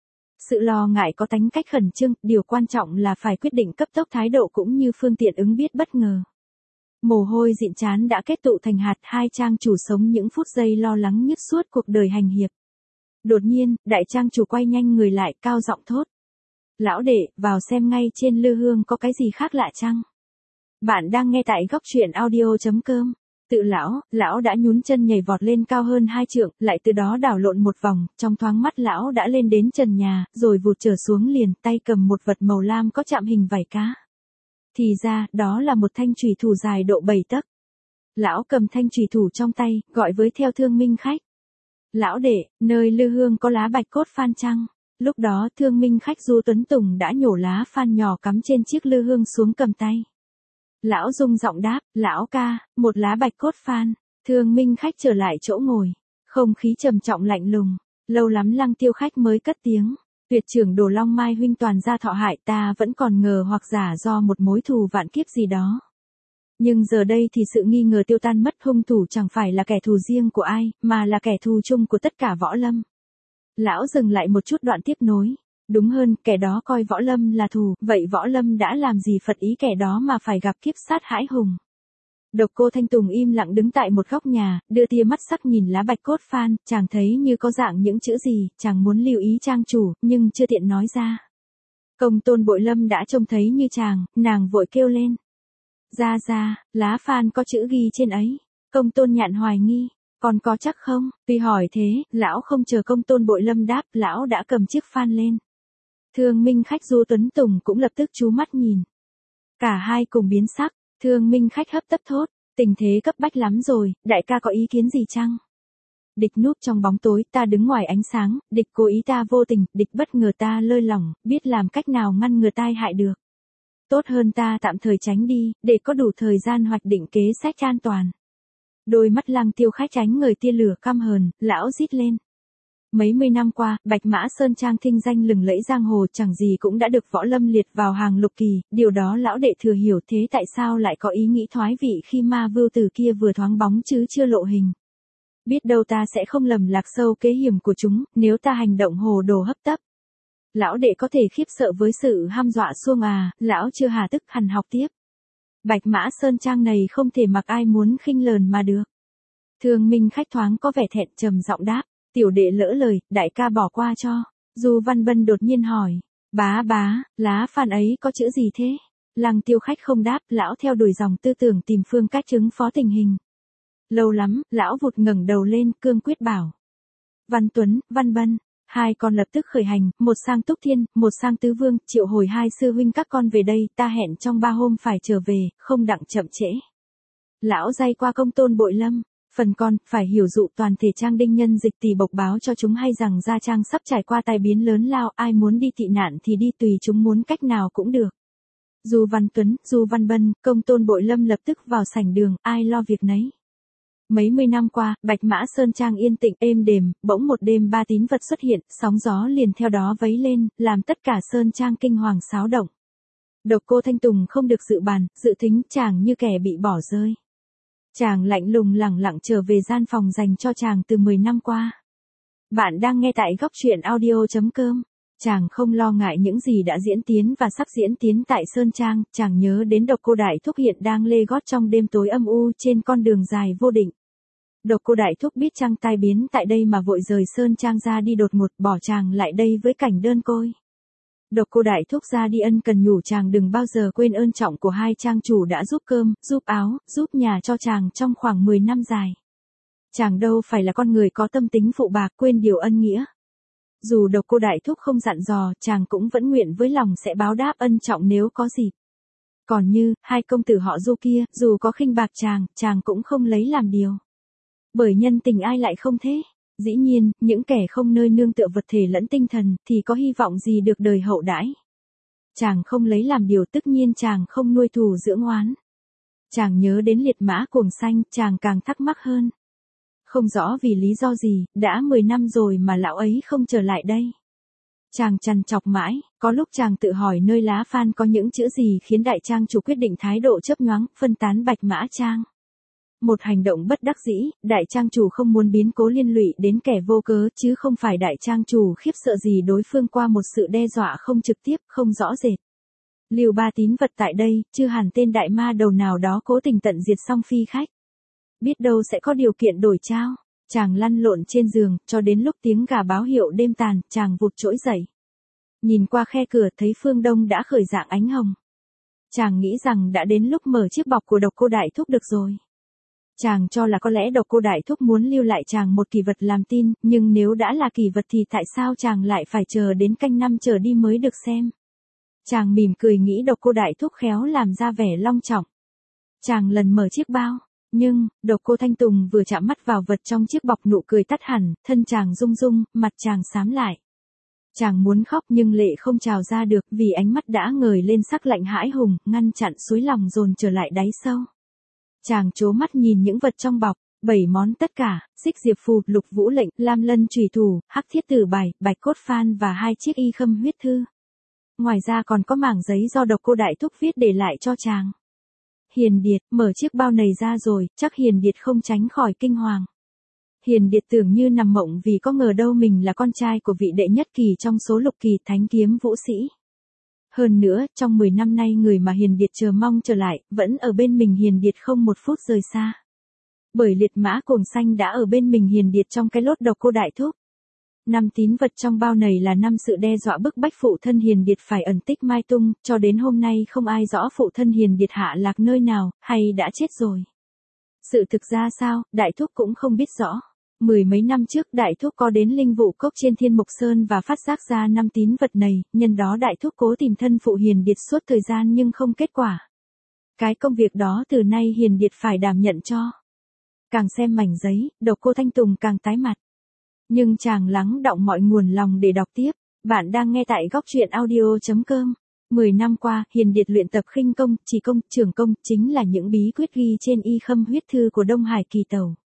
Sự lo ngại có tánh cách khẩn trương, điều quan trọng là phải quyết định cấp tốc thái độ cũng như phương tiện ứng biết bất ngờ. Mồ hôi dịn trán đã kết tụ thành hạt, hai trang chủ sống những phút giây lo lắng nhất suốt cuộc đời hành hiệp. Đột nhiên, đại trang chủ quay nhanh người lại, cao giọng thốt. Lão đệ, vào xem ngay trên lư hương có cái gì khác lạ chăng? Bạn đang nghe tại góc truyện audio.com. Tự lão đã nhún chân nhảy vọt lên cao hơn 2 trượng, lại từ đó đảo lộn một vòng, trong thoáng mắt lão đã lên đến trần nhà, rồi vụt trở xuống liền, tay cầm một vật màu lam có chạm hình vảy cá. Thì ra, đó là một thanh chùy thủ dài độ 7 tấc. Lão cầm thanh chùy thủ trong tay, gọi với theo Thương Minh Khách. Lão đệ, nơi lư hương có lá bạch cốt phan chăng? Lúc đó Thương Minh Khách Du Tuấn Tùng đã nhổ lá phan nhỏ cắm trên chiếc lư hương xuống cầm tay. Lão rung giọng đáp, lão ca, một lá bạch cốt phan. Thương Minh Khách trở lại chỗ ngồi. Không khí trầm trọng lạnh lùng. Lâu lắm Lăng Tiêu Khách mới cất tiếng. Tuyệt trưởng Đồ Long Mai huynh toàn gia thọ hại, ta vẫn còn ngờ hoặc giả do một mối thù vạn kiếp gì đó. Nhưng giờ đây thì sự nghi ngờ tiêu tan mất, hung thủ chẳng phải là kẻ thù riêng của ai, mà là kẻ thù chung của tất cả võ lâm. Lão dừng lại một chút đoạn tiếp nối. Đúng hơn, kẻ đó coi võ lâm là thù, vậy võ lâm đã làm gì phật ý kẻ đó mà phải gặp kiếp sát hãi hùng. Độc Cô Thanh Tùng im lặng đứng tại một góc nhà, đưa tia mắt sắc nhìn lá bạch cốt phan, chàng thấy như có dạng những chữ gì, chàng muốn lưu ý trang chủ, nhưng chưa tiện nói ra. Công Tôn Bội Lâm đã trông thấy như chàng, nàng vội kêu lên. Ra, lá phan có chữ ghi trên ấy. Công Tôn Nhạn hoài nghi, còn có chắc không? Tuy hỏi thế, lão không chờ Công Tôn Bội Lâm đáp, lão đã cầm chiếc phan lên. Thương Minh Khách Du Tuấn Tùng cũng lập tức chú mắt nhìn. Cả hai cùng biến sắc, Thương Minh Khách hấp tấp thốt, tình thế cấp bách lắm rồi, đại ca có ý kiến gì chăng? Địch núp trong bóng tối, ta đứng ngoài ánh sáng, địch cố ý ta vô tình, địch bất ngờ ta lơi lỏng, biết làm cách nào ngăn ngừa tai hại được. Tốt hơn ta tạm thời tránh đi, để có đủ thời gian hoạch định kế sách an toàn. Đôi mắt Lăng Tiêu Khách tránh người tia lửa căm hờn, lão rít lên. Mấy mươi năm qua, Bạch Mã Sơn Trang thinh danh lừng lẫy giang hồ chẳng gì cũng đã được Võ Lâm liệt vào hàng lục kỳ, điều đó lão đệ thừa hiểu, thế tại sao lại có ý nghĩ thoái vị khi ma vưu tử kia vừa thoáng bóng chứ chưa lộ hình. Biết đâu ta sẽ không lầm lạc sâu kế hiểm của chúng, nếu ta hành động hồ đồ hấp tấp. Lão đệ có thể khiếp sợ với sự hăm dọa xuông à, lão chưa hà tức hằn học tiếp. Bạch Mã Sơn Trang này không thể mặc ai muốn khinh lờn mà được. Thương Minh Khách thoáng có vẻ thẹn trầm giọng đáp, tiểu đệ lỡ lời, đại ca bỏ qua cho. Du Văn Bân đột nhiên hỏi, bá, lá phan ấy có chữ gì thế? Lăng Tiêu Khách không đáp, lão theo đuổi dòng tư tưởng tìm phương cách ứng phó tình hình. Lâu lắm, lão vụt ngẩng đầu lên, cương quyết bảo. Văn Tuấn, Văn Bân, hai con lập tức khởi hành, một sang Túc Thiên, một sang Tứ Vương, triệu hồi hai sư huynh các con về đây, ta hẹn trong 3 hôm phải trở về, không đặng chậm trễ. Lão day qua Công Tôn Bội Lâm, phần con, phải hiểu dụ toàn thể Trang Đinh nhân dịch tỳ bộc báo cho chúng hay rằng Gia Trang sắp trải qua tai biến lớn lao, ai muốn đi tị nạn thì đi, tùy chúng muốn cách nào cũng được. Du Văn Tuấn, Du Văn Bân, Công Tôn Bội Lâm lập tức vào sảnh đường, ai lo việc nấy. Mấy mươi năm qua, Bạch Mã Sơn Trang yên tĩnh êm đềm, bỗng một đêm 3 tín vật xuất hiện, sóng gió liền theo đó vấy lên, làm tất cả Sơn Trang kinh hoàng xáo động. Độc Cô Thanh Tùng không được dự bàn, dự thính, chàng như kẻ bị bỏ rơi. Chàng lạnh lùng lẳng lặng trở về gian phòng dành cho chàng từ 10 năm qua. Bạn đang nghe tại góc truyện audio.com. Chàng không lo ngại những gì đã diễn tiến và sắp diễn tiến tại Sơn Trang, chàng nhớ đến Độc Cô Đại Thúc hiện đang lê gót trong đêm tối âm u trên con đường dài vô định. Độc Cô Đại Thúc biết chăng tai biến tại đây mà vội rời Sơn Trang ra đi đột ngột, bỏ chàng lại đây với cảnh đơn côi. Độc Cô Đại Thúc ra đi ân cần nhủ chàng đừng bao giờ quên ơn trọng của hai trang chủ đã giúp cơm, giúp áo, giúp nhà cho chàng trong khoảng 10 năm dài. Chàng đâu phải là con người có tâm tính phụ bạc quên điều ân nghĩa. Dù Độc Cô Đại Thúc không dặn dò, chàng cũng vẫn nguyện với lòng sẽ báo đáp ân trọng nếu có dịp. Còn như, hai công tử họ Du kia, dù có khinh bạc chàng cũng không lấy làm điều. Bởi nhân tình ai lại không thế? Dĩ nhiên, những kẻ không nơi nương tựa vật thể lẫn tinh thần, thì có hy vọng gì được đời hậu đãi. Chàng không lấy làm điều, tất nhiên chàng không nuôi thù dưỡng oán. Chàng nhớ đến liệt mã cuồng xanh, chàng càng thắc mắc hơn. Không rõ vì lý do gì, đã 10 năm rồi mà lão ấy không trở lại đây. Chàng trằn trọc mãi, có lúc chàng tự hỏi nơi lá phan có những chữ gì khiến đại trang chủ quyết định thái độ chớp nhoáng, phân tán Bạch Mã Trang. Một hành động bất đắc dĩ, đại trang chủ không muốn biến cố liên lụy đến kẻ vô cớ, chứ không phải đại trang chủ khiếp sợ gì đối phương qua một sự đe dọa không trực tiếp, không rõ rệt. Liều 3 tín vật tại đây, chứ hẳn tên đại ma đầu nào đó cố tình tận diệt Song Phi Khách. Biết đâu sẽ có điều kiện đổi trao. Chàng lăn lộn trên giường, cho đến lúc tiếng gà báo hiệu đêm tàn, chàng vụt trỗi dậy. Nhìn qua khe cửa thấy phương đông đã khởi dạng ánh hồng. Chàng nghĩ rằng đã đến lúc mở chiếc bọc của Độc Cô Đại Thúc được rồi. Chàng cho là có lẽ Độc Cô Đại Thúc muốn lưu lại chàng một kỷ vật làm tin, nhưng nếu đã là kỷ vật thì tại sao chàng lại phải chờ đến canh năm trở đi mới được xem. Chàng mỉm cười nghĩ Độc Cô Đại Thúc khéo làm ra vẻ long trọng. Chàng lần mở chiếc bao. Nhưng, Độc Cô Thanh Tùng vừa chạm mắt vào vật trong chiếc bọc nụ cười tắt hẳn, thân chàng rung rung, mặt chàng xám lại. Chàng muốn khóc nhưng lệ không trào ra được vì ánh mắt đã ngời lên sắc lạnh hãi hùng, ngăn chặn suối lòng dồn trở lại đáy sâu. Chàng trố mắt nhìn những vật trong bọc, 7 món tất cả, xích diệp phù, lục vũ lệnh, lam lân chùy thủ, hắc thiết tử bài, bạch cốt phan và 2 chiếc y khâm huyết thư. Ngoài ra còn có mảng giấy do Độc Cô Đại Thúc viết để lại cho chàng. Hiền Điệt, mở chiếc bao này ra rồi, chắc Hiền Điệt không tránh khỏi kinh hoàng. Hiền Điệt tưởng như nằm mộng vì có ngờ đâu mình là con trai của vị đệ nhất kỳ trong số lục kỳ thánh kiếm vũ sĩ. Hơn nữa, trong 10 năm nay người mà Hiền Điệt chờ mong trở lại, vẫn ở bên mình Hiền Điệt không một phút rời xa. Bởi liệt mã cuồng xanh đã ở bên mình Hiền Điệt trong cái lốt Độc Cô Đại Thúc. 5 tín vật trong bao này là 5 sự đe dọa bức bách phụ thân Hiền Điệt phải ẩn tích mai tung, cho đến hôm nay không ai rõ phụ thân Hiền Điệt hạ lạc nơi nào, hay đã chết rồi. Sự thực ra sao, Đại Thúc cũng không biết rõ. 10 mấy năm trước Đại Thúc có đến linh vụ cốc trên Thiên Mục Sơn và phát giác ra 5 tín vật này, nhân đó Đại Thúc cố tìm thân phụ Hiền Điệt suốt thời gian nhưng không kết quả. Cái công việc đó từ nay Hiền Điệt phải đảm nhận cho. Càng xem mảnh giấy, Độc Cô Thanh Tùng càng tái mặt. Nhưng chàng lắng đọng mọi nguồn lòng để đọc tiếp. Bạn đang nghe tại góc truyện audio.com. 10 năm qua, Hiền Điệt luyện tập khinh công, chỉ công, trường công, chính là những bí quyết ghi trên y khâm huyết thư của Đông Hải Kỳ Tẩu.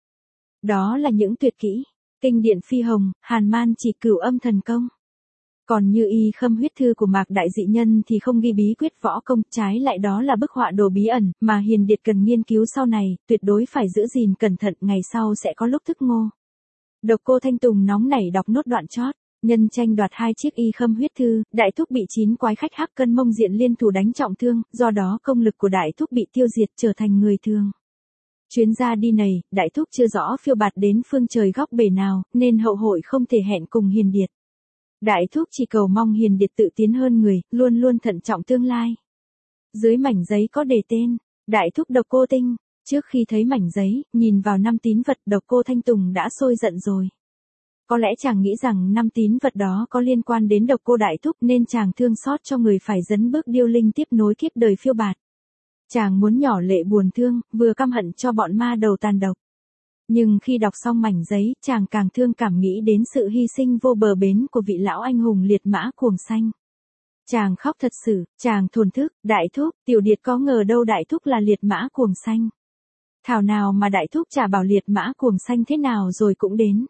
Đó là những tuyệt kỹ, kinh điển phi hồng, hàn man chỉ cửu âm thần công. Còn như y khâm huyết thư của Mạc Đại Dị Nhân thì không ghi bí quyết võ công, trái lại đó là bức họa đồ bí ẩn, mà Hiền Điệt cần nghiên cứu sau này, tuyệt đối phải giữ gìn cẩn thận, ngày sau sẽ có lúc thức ngô. Độc Cô Thanh Tùng nóng nảy đọc nốt đoạn chót. Nhân tranh đoạt 2 chiếc y khâm huyết thư, Đại Thúc bị 9 quái khách Hắc Cân Mông Diện liên thủ đánh trọng thương, do đó công lực của Đại Thúc bị tiêu diệt trở thành người thường. Chuyến ra đi này, Đại Thúc chưa rõ phiêu bạt đến phương trời góc bể nào, nên hậu hội không thể hẹn cùng Hiền Điệt. Đại Thúc chỉ cầu mong Hiền Điệt tự tiến hơn người, luôn luôn thận trọng tương lai. Dưới mảnh giấy có đề tên, Đại Thúc Độc Cô Tinh. Trước khi thấy mảnh giấy, nhìn vào 5 tín vật, Độc Cô Thanh Tùng đã sôi giận rồi. Có lẽ chàng nghĩ rằng 5 tín vật đó có liên quan đến Độc Cô Đại Thúc nên chàng thương xót cho người phải dấn bước điêu linh tiếp nối kiếp đời phiêu bạt. Chàng muốn nhỏ lệ buồn thương, vừa căm hận cho bọn ma đầu tàn độc. Nhưng khi đọc xong mảnh giấy, chàng càng thương cảm nghĩ đến sự hy sinh vô bờ bến của vị lão anh hùng liệt mã cuồng xanh. Chàng khóc thật sự, chàng thổn thức, Đại Thúc, Tiểu Điệt có ngờ đâu Đại Thúc là liệt mã cuồng xanh. Thảo nào mà Đại Thúc chả bảo liệt mã cuồng xanh thế nào rồi cũng đến.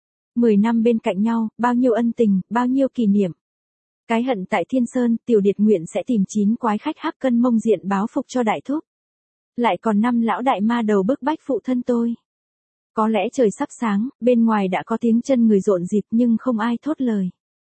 10 năm bên cạnh nhau, bao nhiêu ân tình, bao nhiêu kỷ niệm. Cái hận tại Thiên Sơn, Tiểu Điệt nguyện sẽ tìm 9 quái khách Hắc Cân Mông Diện báo phục cho Đại Thúc. Lại còn 5 lão đại ma đầu bức bách phụ thân tôi. Có lẽ trời sắp sáng, bên ngoài đã có tiếng chân người rộn rịp nhưng không ai thốt lời.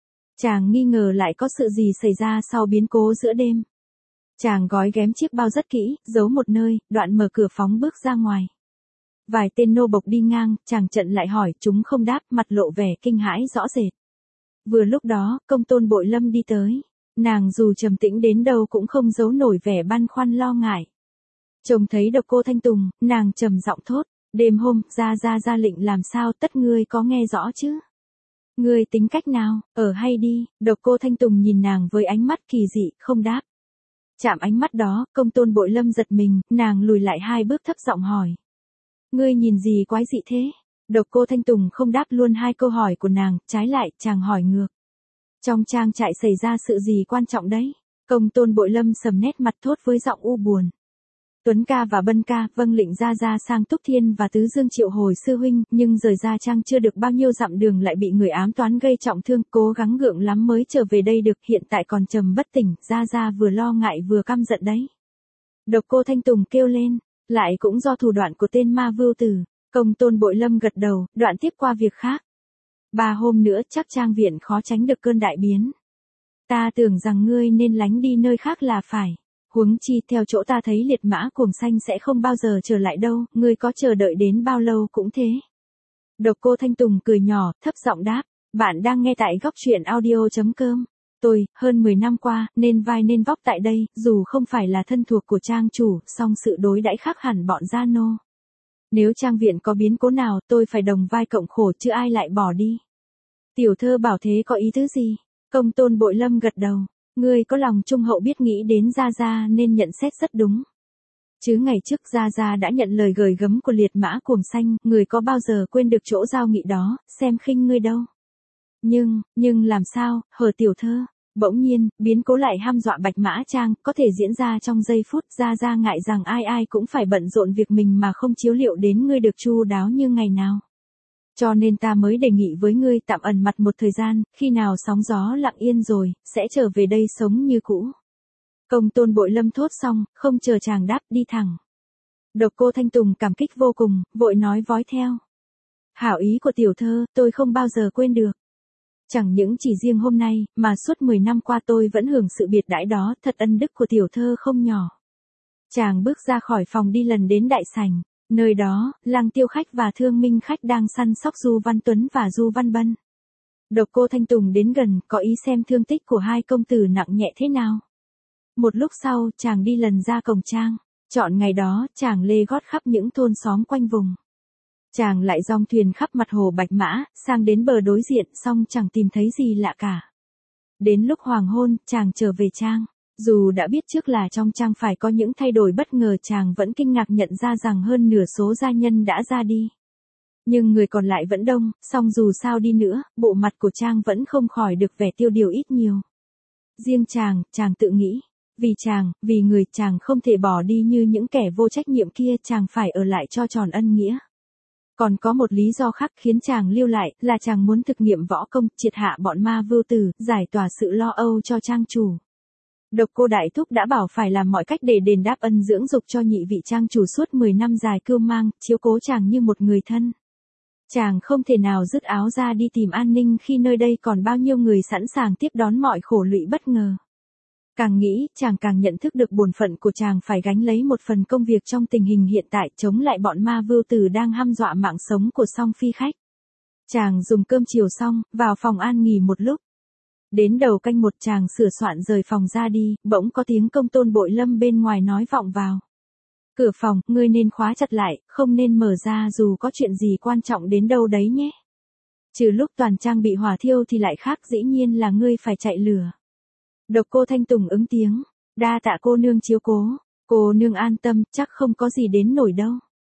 Chàng nghi ngờ lại có sự gì xảy ra sau biến cố giữa đêm. Chàng gói ghém chiếc bao rất kỹ, giấu một nơi, đoạn mở cửa phóng bước ra ngoài. Vài tên nô bộc đi ngang, chàng chặn lại hỏi, chúng không đáp, mặt lộ vẻ kinh hãi rõ rệt. Vừa lúc đó, Công Tôn Bội Lâm đi tới. Nàng dù trầm tĩnh đến đâu cũng không giấu nổi vẻ băn khoăn lo ngại. Trông thấy Độc Cô Thanh Tùng, nàng trầm giọng thốt, đêm hôm, ra lệnh làm sao, tất ngươi có nghe rõ chứ? Ngươi tính cách nào, ở hay đi? Độc Cô Thanh Tùng nhìn nàng với ánh mắt kỳ dị, không đáp. Chạm ánh mắt đó, Công Tôn Bội Lâm giật mình, nàng lùi lại 2 bước thấp giọng hỏi. Ngươi nhìn gì quái dị thế? Độc Cô Thanh Tùng không đáp luôn 2 câu hỏi của nàng, trái lại, chàng hỏi ngược. Trong trang trại xảy ra sự gì quan trọng đấy? Công Tôn Bội Lâm sầm nét mặt thốt với giọng u buồn. Tuấn ca và Bân ca, vâng lệnh ra sang Túc Thiên và Tứ Dương triệu hồi sư huynh, nhưng rời ra trang chưa được bao nhiêu dặm đường lại bị người ám toán gây trọng thương, cố gắng gượng lắm mới trở về đây được, hiện tại còn trầm bất tỉnh, ra vừa lo ngại vừa căm giận đấy. Độc Cô Thanh Tùng kêu lên, lại cũng do thủ đoạn của tên ma vưu tử. Công Tôn Bội Lâm gật đầu, đoạn tiếp qua việc khác. 3 hôm nữa chắc trang viện khó tránh được cơn đại biến. Ta tưởng rằng ngươi nên lánh đi nơi khác là phải. Huống chi theo chỗ ta thấy liệt mã cuồng xanh sẽ không bao giờ trở lại đâu, ngươi có chờ đợi đến bao lâu cũng thế. Độc Cô Thanh Tùng cười nhỏ, thấp giọng đáp, bạn đang nghe tại góc truyện audio.com. Tôi, hơn 10 năm qua, nên vai nên vóc tại đây, dù không phải là thân thuộc của trang chủ, song sự đối đãi khác hẳn bọn gia nô. Nếu trang viện có biến cố nào, tôi phải đồng vai cộng khổ chứ ai lại bỏ đi. Tiểu thơ bảo thế có ý tứ gì? Công Tôn Bội Lâm gật đầu. Ngươi có lòng trung hậu biết nghĩ đến Gia nên nhận xét rất đúng. Chứ ngày trước Gia đã nhận lời gửi gấm của liệt mã cuồng xanh, người có bao giờ quên được chỗ giao nghị đó, xem khinh ngươi đâu. Nhưng làm sao, hờ tiểu thơ? Bỗng nhiên, biến cố lại hăm dọa Bạch Mã Trang, có thể diễn ra trong giây phút, Gia ngại rằng ai cũng phải bận rộn việc mình mà không chiếu liệu đến ngươi được chu đáo như ngày nào. Cho nên ta mới đề nghị với ngươi tạm ẩn mặt một thời gian, khi nào sóng gió lặng yên rồi, sẽ trở về đây sống như cũ. Công Tôn Bội Lâm thốt xong, không chờ chàng đáp, đi thẳng. Độc Cô Thanh Tùng cảm kích vô cùng, vội nói vói theo. Hảo ý của tiểu thơ, tôi không bao giờ quên được. Chẳng những chỉ riêng hôm nay, mà suốt 10 năm qua tôi vẫn hưởng sự biệt đãi đó, thật ân đức của tiểu thơ không nhỏ. Chàng bước ra khỏi phòng đi lần đến đại sảnh. Nơi đó, Lăng Tiêu khách và Thương Minh khách đang săn sóc Du Văn Tuấn và Du Văn Bân. Độc Cô Thanh Tùng đến gần, có ý xem thương tích của 2 công tử nặng nhẹ thế nào. Một lúc sau, chàng đi lần ra cổng trang. Chọn ngày đó, chàng lê gót khắp những thôn xóm quanh vùng. Chàng lại dong thuyền khắp mặt hồ Bạch Mã, sang đến bờ đối diện, song chẳng tìm thấy gì lạ cả. Đến lúc hoàng hôn, chàng trở về trang. Dù đã biết trước là trong trang phải có những thay đổi bất ngờ, chàng vẫn kinh ngạc nhận ra rằng hơn nửa số gia nhân đã ra đi. Nhưng người còn lại vẫn đông, song dù sao đi nữa, bộ mặt của trang vẫn không khỏi được vẻ tiêu điều ít nhiều. Riêng chàng tự nghĩ. Vì người chàng không thể bỏ đi như những kẻ vô trách nhiệm kia, chàng phải ở lại cho tròn ân nghĩa. Còn có một lý do khác khiến chàng lưu lại, là chàng muốn thực nghiệm võ công, triệt hạ bọn ma vưu tử, giải tỏa sự lo âu cho trang chủ. Độc Cô Đại Thúc đã bảo phải làm mọi cách để đền đáp ân dưỡng dục cho nhị vị trang chủ suốt 10 năm dài cưu mang, chiếu cố chàng như một người thân. Chàng không thể nào dứt áo ra đi tìm an ninh khi nơi đây còn bao nhiêu người sẵn sàng tiếp đón mọi khổ lụy bất ngờ. Càng nghĩ, chàng càng nhận thức được bổn phận của chàng phải gánh lấy một phần công việc trong tình hình hiện tại, chống lại bọn ma vưu tử đang hăm dọa mạng sống của Song Phi khách. Chàng dùng cơm chiều xong, vào phòng an nghỉ một lúc. Đến đầu canh một chàng sửa soạn rời phòng ra đi, bỗng có tiếng Công Tôn Bội Lâm bên ngoài nói vọng vào. Cửa phòng, ngươi nên khóa chặt lại, không nên mở ra dù có chuyện gì quan trọng đến đâu đấy nhé. Trừ lúc toàn trang bị hỏa thiêu thì lại khác, dĩ nhiên là ngươi phải chạy lửa. Độc Cô Thanh Tùng ứng tiếng, đa tạ cô nương chiếu cố, cô nương an tâm, chắc không có gì đến nổi đâu.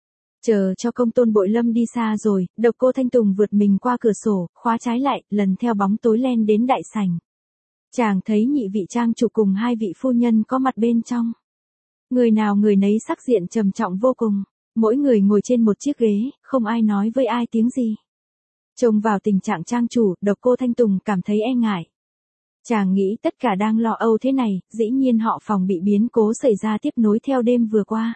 Chờ cho Công Tôn Bội Lâm đi xa rồi, Độc Cô Thanh Tùng vượt mình qua cửa sổ, khóa trái lại, lần theo bóng tối len đến đại sảnh. Chàng thấy nhị vị trang chủ cùng hai vị phu nhân có mặt bên trong. Người nào người nấy sắc diện trầm trọng vô cùng, mỗi người ngồi trên một chiếc ghế, không ai nói với ai tiếng gì. Trông vào tình trạng trang chủ, Độc Cô Thanh Tùng cảm thấy e ngại. Chàng nghĩ tất cả đang lo âu thế này, dĩ nhiên họ phòng bị biến cố xảy ra tiếp nối theo đêm vừa qua.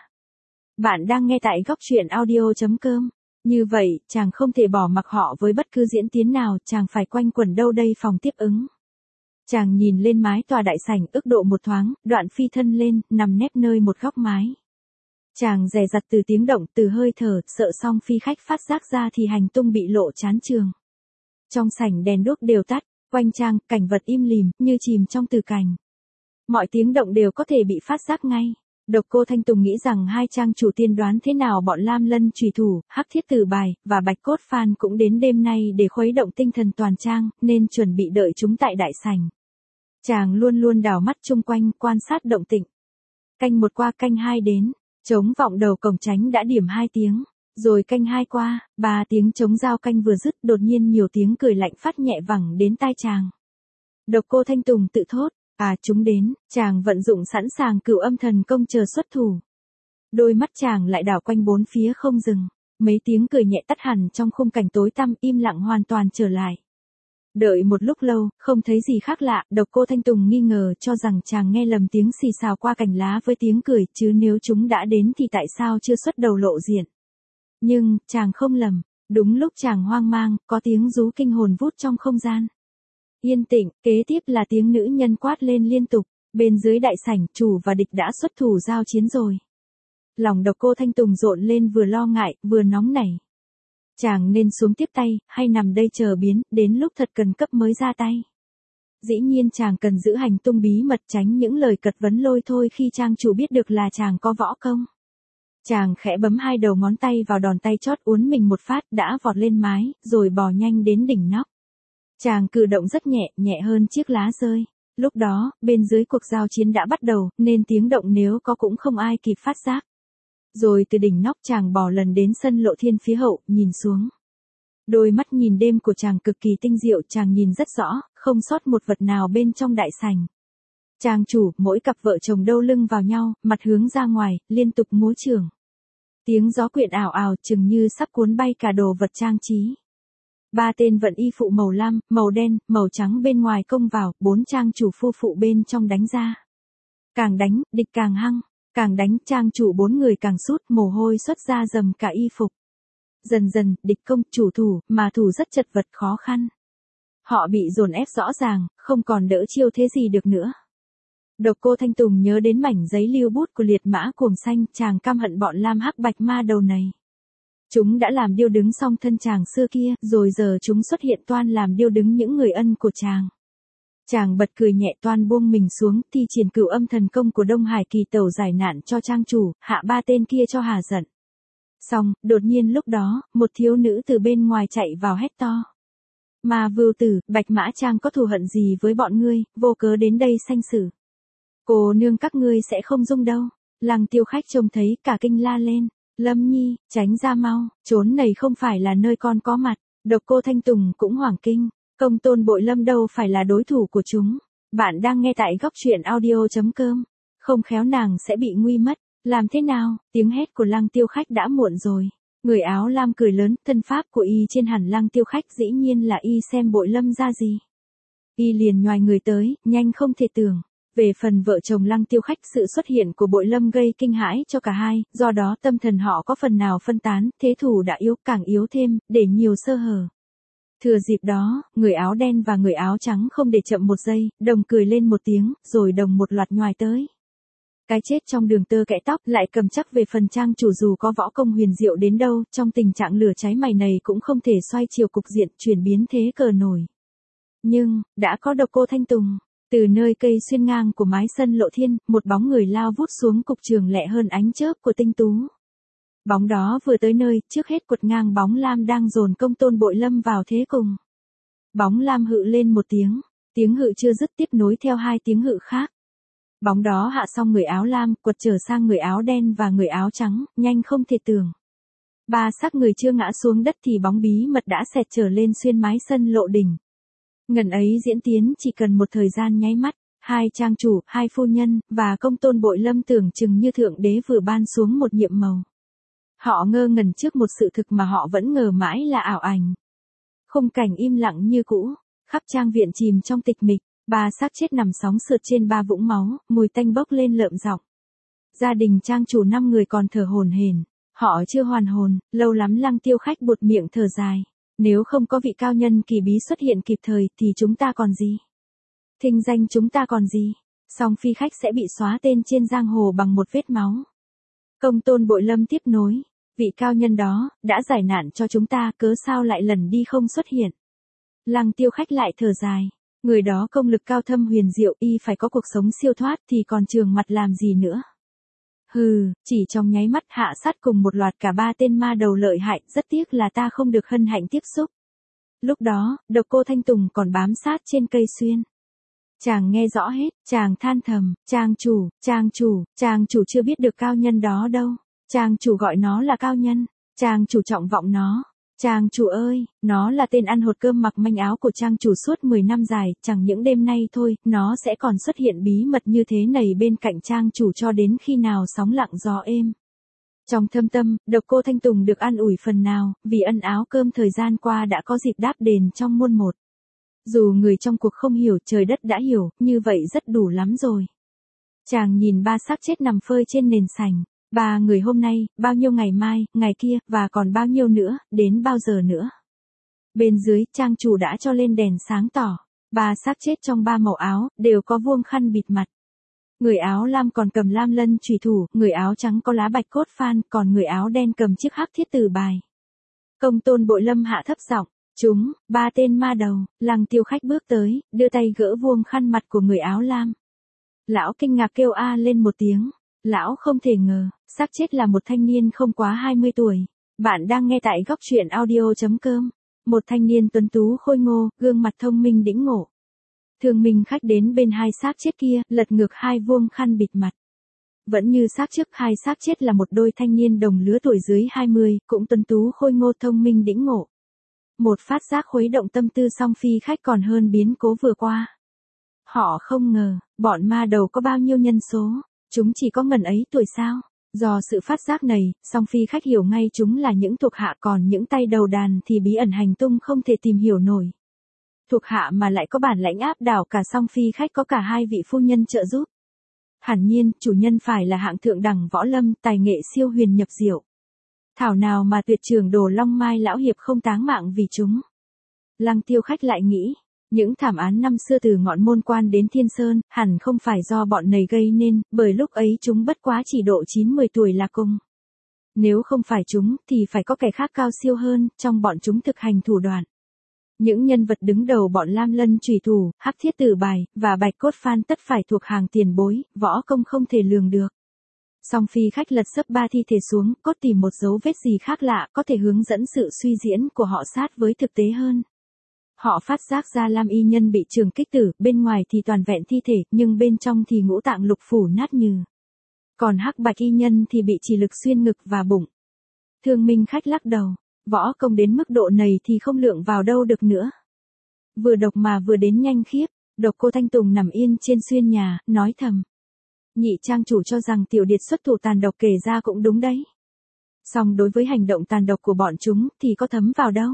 Bạn đang nghe tại góc truyện audio.com. Như vậy, chàng không thể bỏ mặc họ với bất cứ diễn tiến nào, chàng phải quanh quẩn đâu đây phòng tiếp ứng. Chàng nhìn lên mái tòa đại sảnh, ước độ một thoáng, đoạn phi thân lên, nằm nép nơi một góc mái. Chàng dè dặt từ tiếng động, từ hơi thở, sợ Song Phi khách phát giác ra thì hành tung bị lộ chán trường. Trong sảnh đèn đuốc đều tắt, quanh trang, cảnh vật im lìm, như chìm trong tử cảnh. Mọi tiếng động đều có thể bị phát giác ngay. Độc Cô Thanh Tùng nghĩ rằng hai trang chủ tiên đoán thế nào bọn Lam Lân Chủy Thủ, Hắc Thiết Tử Bài, và Bạch Cốt Phan cũng đến đêm nay để khuấy động tinh thần toàn trang, nên chuẩn bị đợi chúng tại đại sảnh. Chàng luôn luôn đảo mắt chung quanh, quan sát động tĩnh. Canh một qua canh hai đến, trống vọng đầu cổng tránh đã điểm 2 tiếng, rồi canh 2 qua, 3 tiếng trống giao canh vừa dứt, đột nhiên nhiều tiếng cười lạnh phát nhẹ vẳng đến tai chàng. Độc Cô Thanh Tùng tự thốt, chúng đến, chàng vận dụng sẵn sàng Cửu Âm Thần Công chờ xuất thủ. Đôi mắt chàng lại đảo quanh bốn phía không dừng, mấy tiếng cười nhẹ tắt hẳn trong khung cảnh tối tăm, im lặng hoàn toàn trở lại. Đợi một lúc lâu, không thấy gì khác lạ, Độc Cô Thanh Tùng nghi ngờ cho rằng chàng nghe lầm tiếng xì xào qua cành lá với tiếng cười, chứ nếu chúng đã đến thì tại sao chưa xuất đầu lộ diện. Nhưng, chàng không lầm, đúng lúc chàng hoang mang, có tiếng rú kinh hồn vút trong không gian. Yên tĩnh, kế tiếp là tiếng nữ nhân quát lên liên tục, bên dưới đại sảnh, chủ và địch đã xuất thủ giao chiến rồi. Lòng Độc Cô Thanh Tùng rộn lên, vừa lo ngại, vừa nóng nảy. Chàng nên xuống tiếp tay, hay nằm đây chờ biến, đến lúc thật cần cấp mới ra tay. Dĩ nhiên chàng cần giữ hành tung bí mật, tránh những lời cật vấn lôi thôi khi trang chủ biết được là chàng có võ công. Chàng khẽ bấm 2 đầu ngón tay vào đòn tay chót, uốn mình một phát, đã vọt lên mái, rồi bò nhanh đến đỉnh nóc. Chàng cử động rất nhẹ, nhẹ hơn chiếc lá rơi. Lúc đó, bên dưới cuộc giao chiến đã bắt đầu, nên tiếng động nếu có cũng không ai kịp phát giác. Rồi từ đỉnh nóc chàng bò lần đến sân lộ thiên phía hậu, nhìn xuống. Đôi mắt nhìn đêm của chàng cực kỳ tinh diệu, chàng nhìn rất rõ, không sót một vật nào bên trong đại sảnh. Trang chủ, mỗi cặp vợ chồng đâu lưng vào nhau, mặt hướng ra ngoài, liên tục múa chưởng. Tiếng gió quyện ảo ảo, chừng như sắp cuốn bay cả đồ vật trang trí. 3 tên vận y phụ màu lam, màu đen, màu trắng bên ngoài công vào, 4 trang chủ phu phụ bên trong đánh ra. Càng đánh, địch càng hăng, càng đánh, trang chủ 4 người càng sút, mồ hôi xuất ra dầm cả y phục. Dần dần, địch công, chủ thủ, mà thủ rất chật vật khó khăn. Họ bị dồn ép rõ ràng, không còn đỡ chiêu thế gì được nữa. Độc Cô Thanh Tùng nhớ đến mảnh giấy lưu bút của liệt mã cuồng xanh, chàng căm hận bọn Lam Hắc Bạch ma đầu này. Chúng đã làm điêu đứng song thân chàng xưa kia, rồi giờ chúng xuất hiện toan làm điêu đứng những người ân của chàng. Chàng bật cười nhẹ, toan buông mình xuống, thi triển Cửu Âm Thần Công của Đông Hải Kỳ Tẩu giải nạn cho trang chủ, hạ 3 tên kia cho hà giận. Xong, đột nhiên lúc đó, một thiếu nữ từ bên ngoài chạy vào hét to. Ma Vưu Tử, Bạch Mã Trang có thù hận gì với bọn ngươi, vô cớ đến đây sanh xử. Cô nương các ngươi sẽ không dung đâu. Lăng Tiêu Khách trông thấy cả kinh la lên. Lâm Nhi, tránh ra mau, chốn này không phải là nơi con có mặt. Độc Cô Thanh Tùng cũng hoảng kinh. Công Tôn Bội Lâm đâu phải là đối thủ của chúng. Bạn đang nghe tại góc truyện audio.com. Không khéo nàng sẽ bị nguy mất. Làm thế nào? Tiếng hét của Lăng Tiêu Khách đã muộn rồi. Người áo lam cười lớn, thân pháp của y trên hẳn Lăng Tiêu Khách dĩ nhiên là y xem Bội Lâm ra gì. Y liền nhoài người tới, nhanh không thể tưởng. Về phần vợ chồng Lăng Tiêu Khách, sự xuất hiện của Bội Lâm gây kinh hãi cho cả hai, do đó tâm thần họ có phần nào phân tán, thế thủ đã yếu, càng yếu thêm, để nhiều sơ hở. Thừa dịp đó, người áo đen và người áo trắng không để chậm một giây, đồng cười lên một tiếng, rồi đồng một loạt nhoài tới. Cái chết trong đường tơ kẽ tóc lại cầm chắc về phần trang chủ, dù có võ công huyền diệu đến đâu, trong tình trạng lửa cháy mày này cũng không thể xoay chiều cục diện, chuyển biến thế cờ nổi. Nhưng, đã có Độc Cô Thanh Tùng. Từ nơi cây xuyên ngang của mái sân Lộ Thiên, một bóng người lao vút xuống cục trường lẹ hơn ánh chớp của tinh tú. Bóng đó vừa tới nơi, trước hết quật ngang bóng lam đang dồn công tôn Bội Lâm vào thế cùng. Bóng lam hự lên một tiếng hự chưa dứt tiếp nối theo hai tiếng hự khác. Bóng đó hạ xong người áo lam, quật trở sang người áo đen và người áo trắng, nhanh không thể tưởng. Ba xác người chưa ngã xuống đất thì bóng bí mật đã xẹt trở lên xuyên mái sân Lộ đỉnh. Ngần ấy diễn tiến chỉ cần một thời gian nháy mắt, hai trang chủ, hai phu nhân, và công tôn Bội Lâm tưởng chừng như thượng đế vừa ban xuống một nhiệm màu. Họ ngơ ngẩn trước một sự thực mà họ vẫn ngờ mãi là ảo ảnh. Khung cảnh im lặng như cũ, khắp trang viện chìm trong tịch mịch, ba xác chết nằm sóng sượt trên ba vũng máu, mùi tanh bốc lên lợm giọng. Gia đình trang chủ 5 người còn thở hổn hển, họ chưa hoàn hồn, lâu lắm Lăng Tiêu Khách buột miệng thở dài. Nếu không có vị cao nhân kỳ bí xuất hiện kịp thời thì chúng ta còn gì? Thinh danh chúng ta còn gì? Song Phi Khách sẽ bị xóa tên trên giang hồ bằng một vết máu. Công tôn Bội Lâm tiếp nối. Vị cao nhân đó, đã giải nạn cho chúng ta, cớ sao lại lần đi không xuất hiện. Lăng Tiêu Khách lại thở dài. Người đó công lực cao thâm huyền diệu, y phải có cuộc sống siêu thoát thì còn trường mặt làm gì nữa. Hừ, chỉ trong nháy mắt hạ sát cùng một loạt cả ba tên ma đầu lợi hại, rất tiếc là ta không được hân hạnh tiếp xúc. Lúc đó, Độc Cô Thanh Tùng còn bám sát trên cây xuyên. Chàng nghe rõ hết, chàng than thầm, trang chủ chưa biết được cao nhân đó đâu. Trang chủ gọi nó là cao nhân, trang chủ trọng vọng nó. Trang chủ ơi, nó là tên ăn hột cơm mặc manh áo của trang chủ suốt 10 năm dài, chẳng những đêm nay thôi, nó sẽ còn xuất hiện bí mật như thế này bên cạnh trang chủ cho đến khi nào sóng lặng gió êm. Trong thâm tâm, Độc Cô Thanh Tùng được an ủi phần nào, vì ân áo cơm thời gian qua đã có dịp đáp đền trong muôn một. Dù người trong cuộc không hiểu, trời đất đã hiểu, như vậy rất đủ lắm rồi. Chàng nhìn ba xác chết nằm phơi trên nền sành. Ba người hôm nay, bao nhiêu ngày mai, ngày kia, và còn bao nhiêu nữa, đến bao giờ nữa. Bên dưới, trang chủ đã cho lên đèn sáng tỏ. Ba xác chết trong ba màu áo, đều có vuông khăn bịt mặt. Người áo lam còn cầm lam lân chùy thủ, người áo trắng có lá bạch cốt phan, còn người áo đen cầm chiếc hắc thiết tử bài. Công tôn Bội Lâm hạ thấp giọng, chúng, ba tên ma đầu. Lăng Tiêu Khách bước tới, đưa tay gỡ vuông khăn mặt của người áo lam. Lão kinh ngạc kêu a lên một tiếng. Lão không thể ngờ, xác chết là một thanh niên không quá 20 tuổi. Bạn đang nghe tại góc truyện audio.com. Một thanh niên tuấn tú khôi ngô, gương mặt thông minh đĩnh ngộ. Thương Minh Khách đến bên hai xác chết kia, lật ngược hai vuông khăn bịt mặt. Vẫn như xác trước, hai xác chết là một đôi thanh niên đồng lứa tuổi dưới 20, cũng tuấn tú khôi ngô thông minh đĩnh ngộ. Một phát giác khuấy động tâm tư Song Phi Khách còn hơn biến cố vừa qua. Họ không ngờ, bọn ma đầu có bao nhiêu nhân số. Chúng chỉ có ngần ấy tuổi sao? Do sự phát giác này, Song Phi Khách hiểu ngay chúng là những thuộc hạ, còn những tay đầu đàn thì bí ẩn hành tung không thể tìm hiểu nổi. Thuộc hạ mà lại có bản lãnh áp đảo cả Song Phi Khách, có cả hai vị phu nhân trợ giúp. Hẳn nhiên, chủ nhân phải là hạng thượng đẳng võ lâm, tài nghệ siêu huyền nhập diệu. Thảo nào mà tuyệt trưởng Đồ Long Mai lão hiệp không táng mạng vì chúng. Lăng Tiêu Khách lại nghĩ. Những thảm án năm xưa từ Ngọn Môn Quan đến Thiên Sơn, hẳn không phải do bọn này gây nên, bởi lúc ấy chúng bất quá chỉ độ 9-10 tuổi là cùng. Nếu không phải chúng, thì phải có kẻ khác cao siêu hơn, trong bọn chúng thực hành thủ đoạn. Những nhân vật đứng đầu bọn lam lân chùy thủ, hắc thiết tử bài, và bạch cốt phan tất phải thuộc hàng tiền bối, võ công không thể lường được. Song Phi Khách lật sấp ba thi thể xuống, cốt tìm một dấu vết gì khác lạ, có thể hướng dẫn sự suy diễn của họ sát với thực tế hơn. Họ phát giác ra lam y nhân bị trường kích tử, bên ngoài thì toàn vẹn thi thể, nhưng bên trong thì ngũ tạng lục phủ nát nhừ. Còn hắc bạch y nhân thì bị chỉ lực xuyên ngực và bụng. Thương Minh Khách lắc đầu, võ công đến mức độ này thì không lượng vào đâu được nữa. Vừa độc mà vừa đến nhanh khiếp, Độc Cô Thanh Tùng nằm yên trên xuyên nhà, nói thầm. Nhị trang chủ cho rằng Tiểu Điệt xuất thủ tàn độc, kể ra cũng đúng đấy. Song đối với hành động tàn độc của bọn chúng thì có thấm vào đâu.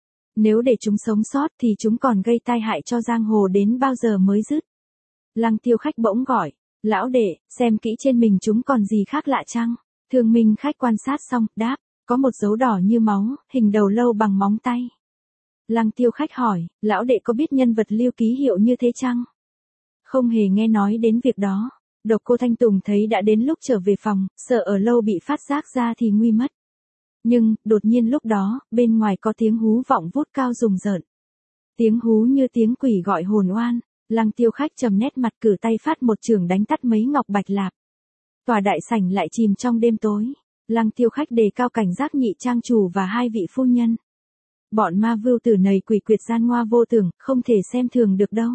Nếu để chúng sống sót thì chúng còn gây tai hại cho giang hồ đến bao giờ mới dứt. Lăng Tiêu Khách bỗng gọi, lão đệ, xem kỹ trên mình chúng còn gì khác lạ chăng? Thương Minh Khách quan sát xong, đáp, có một dấu đỏ như máu, hình đầu lâu bằng móng tay. Lăng Tiêu Khách hỏi, lão đệ có biết nhân vật lưu ký hiệu như thế chăng? Không hề nghe nói đến việc đó. Độc Cô Thanh Tùng thấy đã đến lúc trở về phòng, sợ ở lâu bị phát giác ra thì nguy mất. Nhưng, đột nhiên lúc đó, bên ngoài có tiếng hú vọng vút cao rùng rợn. Tiếng hú như tiếng quỷ gọi hồn oan. Lăng Tiêu Khách trầm nét mặt, cử tay phát một chưởng đánh tắt mấy ngọc bạch lạp. Tòa đại sảnh lại chìm trong đêm tối. Lăng Tiêu Khách đề cao cảnh giác nhị trang chủ và hai vị phu nhân. Bọn ma vưu tử này quỷ quyệt gian ngoa vô tưởng, không thể xem thường được đâu.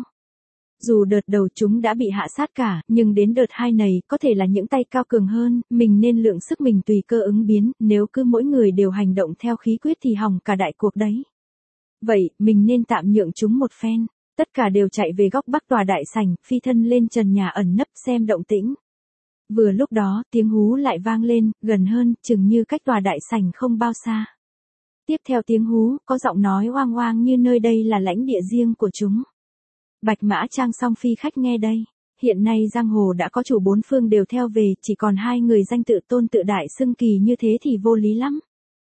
Dù đợt đầu chúng đã bị hạ sát cả, nhưng đến đợt 2 này có thể là những tay cao cường hơn, mình nên lượng sức mình tùy cơ ứng biến, nếu cứ mỗi người đều hành động theo khí quyết thì hỏng cả đại cuộc đấy. Vậy, mình nên tạm nhượng chúng một phen. Tất cả đều chạy về góc bắc tòa đại sảnh, phi thân lên trần nhà ẩn nấp xem động tĩnh. Vừa lúc đó, tiếng hú lại vang lên, gần hơn, chừng như cách tòa đại sảnh không bao xa. Tiếp theo tiếng hú, có giọng nói oang oang như nơi đây là lãnh địa riêng của chúng. Bạch Mã Trang Song Phi Khách nghe đây. Hiện nay giang hồ đã có chủ 4 phương đều theo về, chỉ còn 2 người danh tự tôn tự đại xưng kỳ như thế thì vô lý lắm.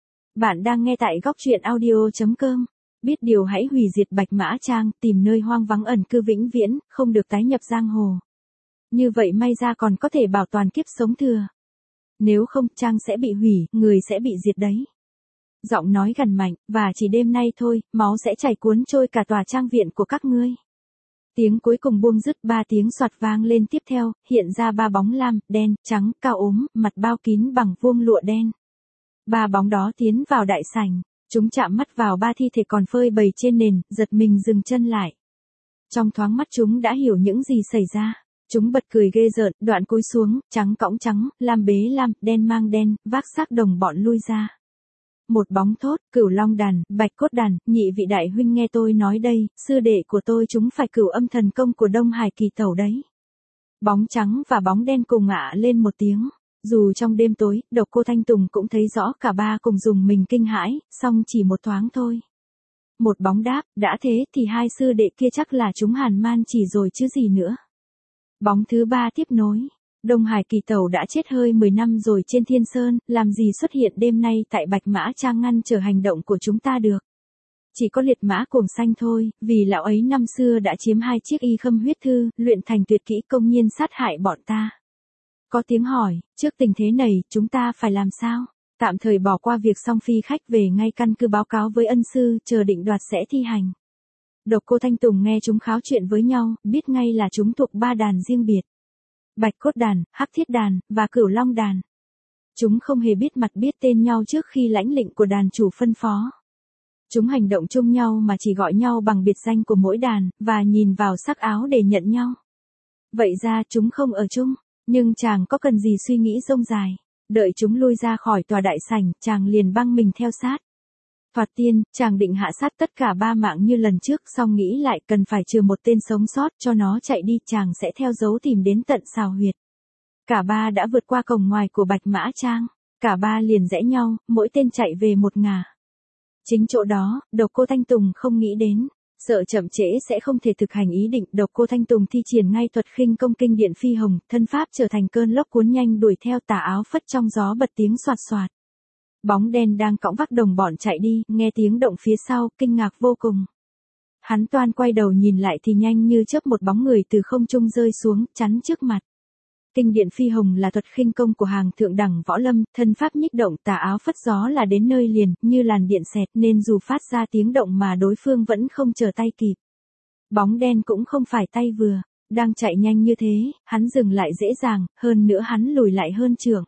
Bạn đang nghe tại góc truyện audio.com. Biết điều hãy hủy diệt Bạch Mã Trang, tìm nơi hoang vắng ẩn cư vĩnh viễn, không được tái nhập giang hồ. Như vậy may ra còn có thể bảo toàn kiếp sống thừa. Nếu không, Trang sẽ bị hủy, người sẽ bị diệt đấy. Giọng nói gằn mạnh, và chỉ đêm nay thôi, máu sẽ chảy cuốn trôi cả tòa trang viện của các ngươi. Tiếng cuối cùng buông dứt, 3 tiếng xoạt vang lên tiếp theo, hiện ra 3 bóng lam, đen, trắng, cao ốm, mặt bao kín bằng vuông lụa đen. 3 bóng đó tiến vào đại sảnh. Chúng chạm mắt vào 3 thi thể còn phơi bày trên nền, giật mình dừng chân lại. Trong thoáng mắt chúng đã hiểu những gì xảy ra. Chúng bật cười ghê rợn, đoạn cúi xuống, trắng cõng trắng, lam bế lam, đen mang đen, vác xác đồng bọn lui ra. Một bóng thốt, Cửu Long Đàn, Bạch Cốt Đàn, nhị vị đại huynh nghe tôi nói đây, sư đệ của tôi chúng phải Cửu Âm thần công của Đông Hải Kỳ Tẩu đấy. Bóng trắng và bóng đen cùng ạ lên một tiếng. Dù trong đêm tối, Độc Cô Thanh Tùng cũng thấy rõ cả ba cùng dùng mình kinh hãi, song chỉ một thoáng thôi. Một bóng đáp, đã thế thì 2 sư đệ kia chắc là chúng Hàn Man chỉ rồi chứ gì nữa. Bóng thứ 3 tiếp nối. Đông Hải Kỳ Tẩu đã chết hơi 10 năm rồi trên Thiên Sơn, làm gì xuất hiện đêm nay tại Bạch Mã Trang ngăn trở hành động của chúng ta được. Chỉ có Liệt Mã Cuồng Xanh thôi, vì lão ấy năm xưa đã chiếm 2 chiếc y khâm huyết thư, luyện thành tuyệt kỹ công nhiên sát hại bọn ta. Có tiếng hỏi, trước tình thế này, chúng ta phải làm sao? Tạm thời bỏ qua việc Song Phi Khách về ngay căn cứ báo cáo với ân sư, chờ định đoạt sẽ thi hành. Độc Cô Thanh Tùng nghe chúng kháo chuyện với nhau, biết ngay là chúng thuộc 3 đàn riêng biệt. Bạch Cốt Đàn, Hắc Thiết Đàn, và Cửu Long Đàn. Chúng không hề biết mặt biết tên nhau trước khi lãnh lệnh của đàn chủ phân phó. Chúng hành động chung nhau mà chỉ gọi nhau bằng biệt danh của mỗi đàn, và nhìn vào sắc áo để nhận nhau. Vậy ra chúng không ở chung. Nhưng chàng có cần gì suy nghĩ rông dài. Đợi chúng lui ra khỏi tòa đại sảnh, chàng liền băng mình theo sát. Thoạt tiên, chàng định hạ sát tất cả 3 mạng như lần trước, song nghĩ lại cần phải trừ một tên sống sót cho nó chạy đi, chàng sẽ theo dấu tìm đến tận xào huyệt. Cả 3 đã vượt qua cổng ngoài của Bạch Mã Trang. Cả 3 liền rẽ nhau, mỗi tên chạy về một ngả. Chính chỗ đó, Độc Cô Thanh Tùng không nghĩ đến. Sợ chậm trễ sẽ không thể thực hành ý định, Độc Cô Thanh Tùng thi triển ngay thuật khinh công kinh điện phi hồng, thân pháp trở thành cơn lốc cuốn nhanh đuổi theo, tà áo phất trong gió bật tiếng xoạt xoạt. Bóng đen đang cõng vác đồng bọn chạy đi, nghe tiếng động phía sau, kinh ngạc vô cùng. Hắn toan quay đầu nhìn lại thì nhanh như chớp một bóng người từ không trung rơi xuống, chắn trước mặt. Kinh điện phi hồng là thuật khinh công của hàng thượng đẳng võ lâm, thân pháp nhích động, tà áo phất gió là đến nơi liền, như làn điện xẹt, nên dù phát ra tiếng động mà đối phương vẫn không chờ tay kịp. Bóng đen cũng không phải tay vừa, đang chạy nhanh như thế, hắn dừng lại dễ dàng, hơn nữa hắn lùi lại hơn chưởng.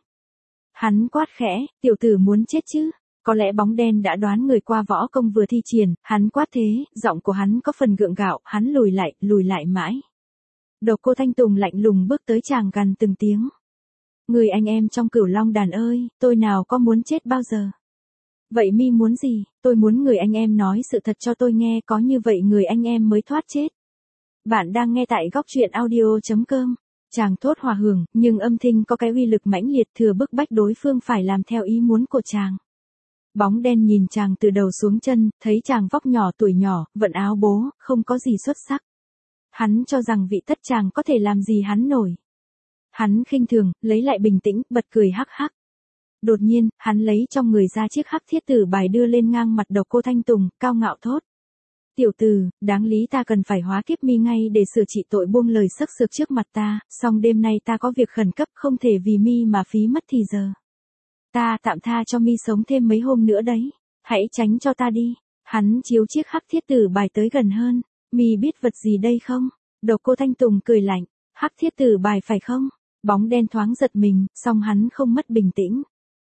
Hắn quát khẽ, tiểu tử muốn chết chứ? Có lẽ bóng đen đã đoán người qua võ công vừa thi triển, hắn quát thế, giọng của hắn có phần gượng gạo, hắn lùi lại mãi. Độc Cô Thanh Tùng lạnh lùng bước tới chàng gằn từng tiếng. Người anh em trong Cửu Long Đàn ơi, tôi nào có muốn chết bao giờ. Vậy mi muốn gì? Tôi muốn người anh em nói sự thật cho tôi nghe, có như vậy người anh em mới thoát chết. Bạn đang nghe tại góc truyện audio.com. Chàng thốt hòa hưởng, nhưng âm thanh có cái uy lực mãnh liệt thừa bức bách đối phương phải làm theo ý muốn của chàng. Bóng đen nhìn chàng từ đầu xuống chân, thấy chàng vóc nhỏ tuổi nhỏ, vận áo bố, không có gì xuất sắc. Hắn cho rằng vị tất chàng có thể làm gì hắn nổi. Hắn khinh thường, lấy lại bình tĩnh, bật cười hắc hắc. Đột nhiên, hắn lấy trong người ra chiếc hắc thiết tử bài đưa lên ngang mặt Độc Cô Thanh Tùng, cao ngạo thốt. Tiểu tử, đáng lý ta cần phải hóa kiếp mi ngay để sửa trị tội buông lời sắc sược trước mặt ta, song đêm nay ta có việc khẩn cấp không thể vì mi mà phí mất thì giờ. Ta tạm tha cho mi sống thêm mấy hôm nữa đấy, hãy tránh cho ta đi. Hắn chiếu chiếc hắc thiết tử bài tới gần hơn, mi biết vật gì đây không? Độc Cô Thanh Tùng cười lạnh, hắc thiết tử bài phải không? Bóng đen thoáng giật mình, song hắn không mất bình tĩnh.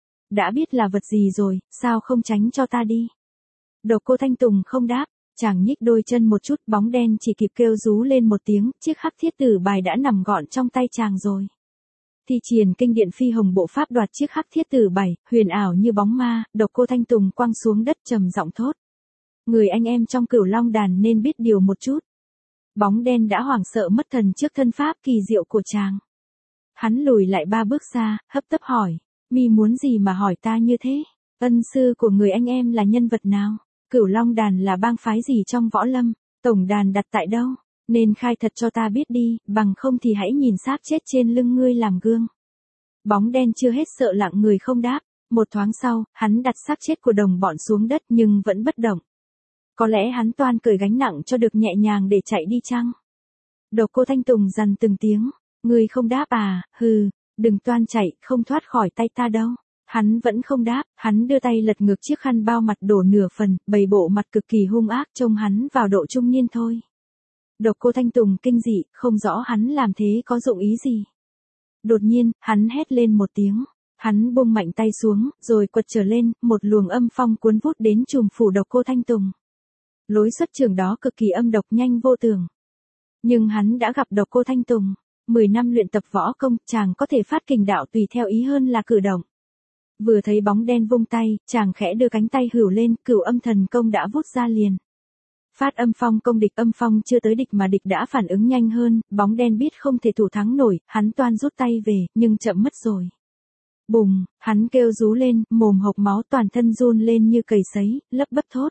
Đã biết là vật gì rồi, sao không tránh cho ta đi? Độc Cô Thanh Tùng không đáp. Chàng nhích đôi chân một chút, bóng đen chỉ kịp kêu rú lên một tiếng, chiếc hắc thiết tử bài đã nằm gọn trong tay chàng rồi. Thi triển kinh điện phi hồng bộ pháp đoạt chiếc hắc thiết tử bài, huyền ảo như bóng ma, Độc Cô Thanh Tùng quăng xuống đất trầm giọng thốt. Người anh em trong Cửu Long đàn nên biết điều một chút. Bóng đen đã hoảng sợ mất thần trước thân pháp kỳ diệu của chàng. Hắn lùi lại 3 bước xa, hấp tấp hỏi, mi muốn gì mà hỏi ta như thế? Ân sư của người anh em là nhân vật nào? Cửu Long đàn là bang phái gì trong võ lâm, tổng đàn đặt tại đâu, nên khai thật cho ta biết đi, bằng không thì hãy nhìn xác chết trên lưng ngươi làm gương. Bóng đen chưa hết sợ lặng người không đáp, một thoáng sau, hắn đặt xác chết của đồng bọn xuống đất nhưng vẫn bất động. Có lẽ hắn toan cởi gánh nặng cho được nhẹ nhàng để chạy đi chăng? Độc Cô Thanh Tùng dằn từng tiếng, ngươi không đáp à, hừ, đừng toan chạy, không thoát khỏi tay ta đâu. Hắn vẫn không đáp, hắn đưa tay lật ngược chiếc khăn bao mặt đổ nửa phần, bày bộ mặt cực kỳ hung ác trông hắn vào độ trung niên thôi. Độc Cô Thanh Tùng kinh dị, không rõ hắn làm thế có dụng ý gì. Đột nhiên, hắn hét lên một tiếng, hắn buông mạnh tay xuống, rồi quật trở lên, một luồng âm phong cuốn vút đến trùm phủ Độc Cô Thanh Tùng. Lối xuất trường đó cực kỳ âm độc nhanh vô tường. Nhưng hắn đã gặp Độc Cô Thanh Tùng, 10 năm luyện tập võ công, chàng có thể phát kình đạo tùy theo ý hơn là cử động. Vừa thấy bóng đen vung tay, chàng khẽ đưa cánh tay hửu lên, Cửu Âm Thần Công đã vút ra liền. Phát âm phong công địch âm phong chưa tới địch mà địch đã phản ứng nhanh hơn, bóng đen biết không thể thủ thắng nổi, hắn toan rút tay về, nhưng chậm mất rồi. Bùng, hắn kêu rú lên, mồm hộc máu toàn thân run lên như cầy sấy, lấp bấp thốt.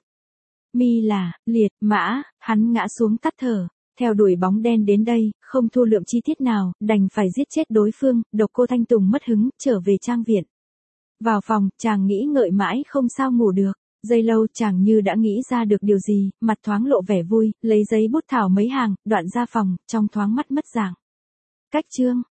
Mi là, liệt, mã, hắn ngã xuống tắt thở. Theo đuổi bóng đen đến đây, không thu lượm chi tiết nào, đành phải giết chết đối phương, Độc Cô Thanh Tùng mất hứng, trở về trang viện. Vào phòng, chàng nghĩ ngợi mãi không sao ngủ được. Giây lâu chàng như đã nghĩ ra được điều gì, mặt thoáng lộ vẻ vui, lấy giấy bút thảo mấy hàng, đoạn ra phòng, trong thoáng mắt mất dạng. Cách chương.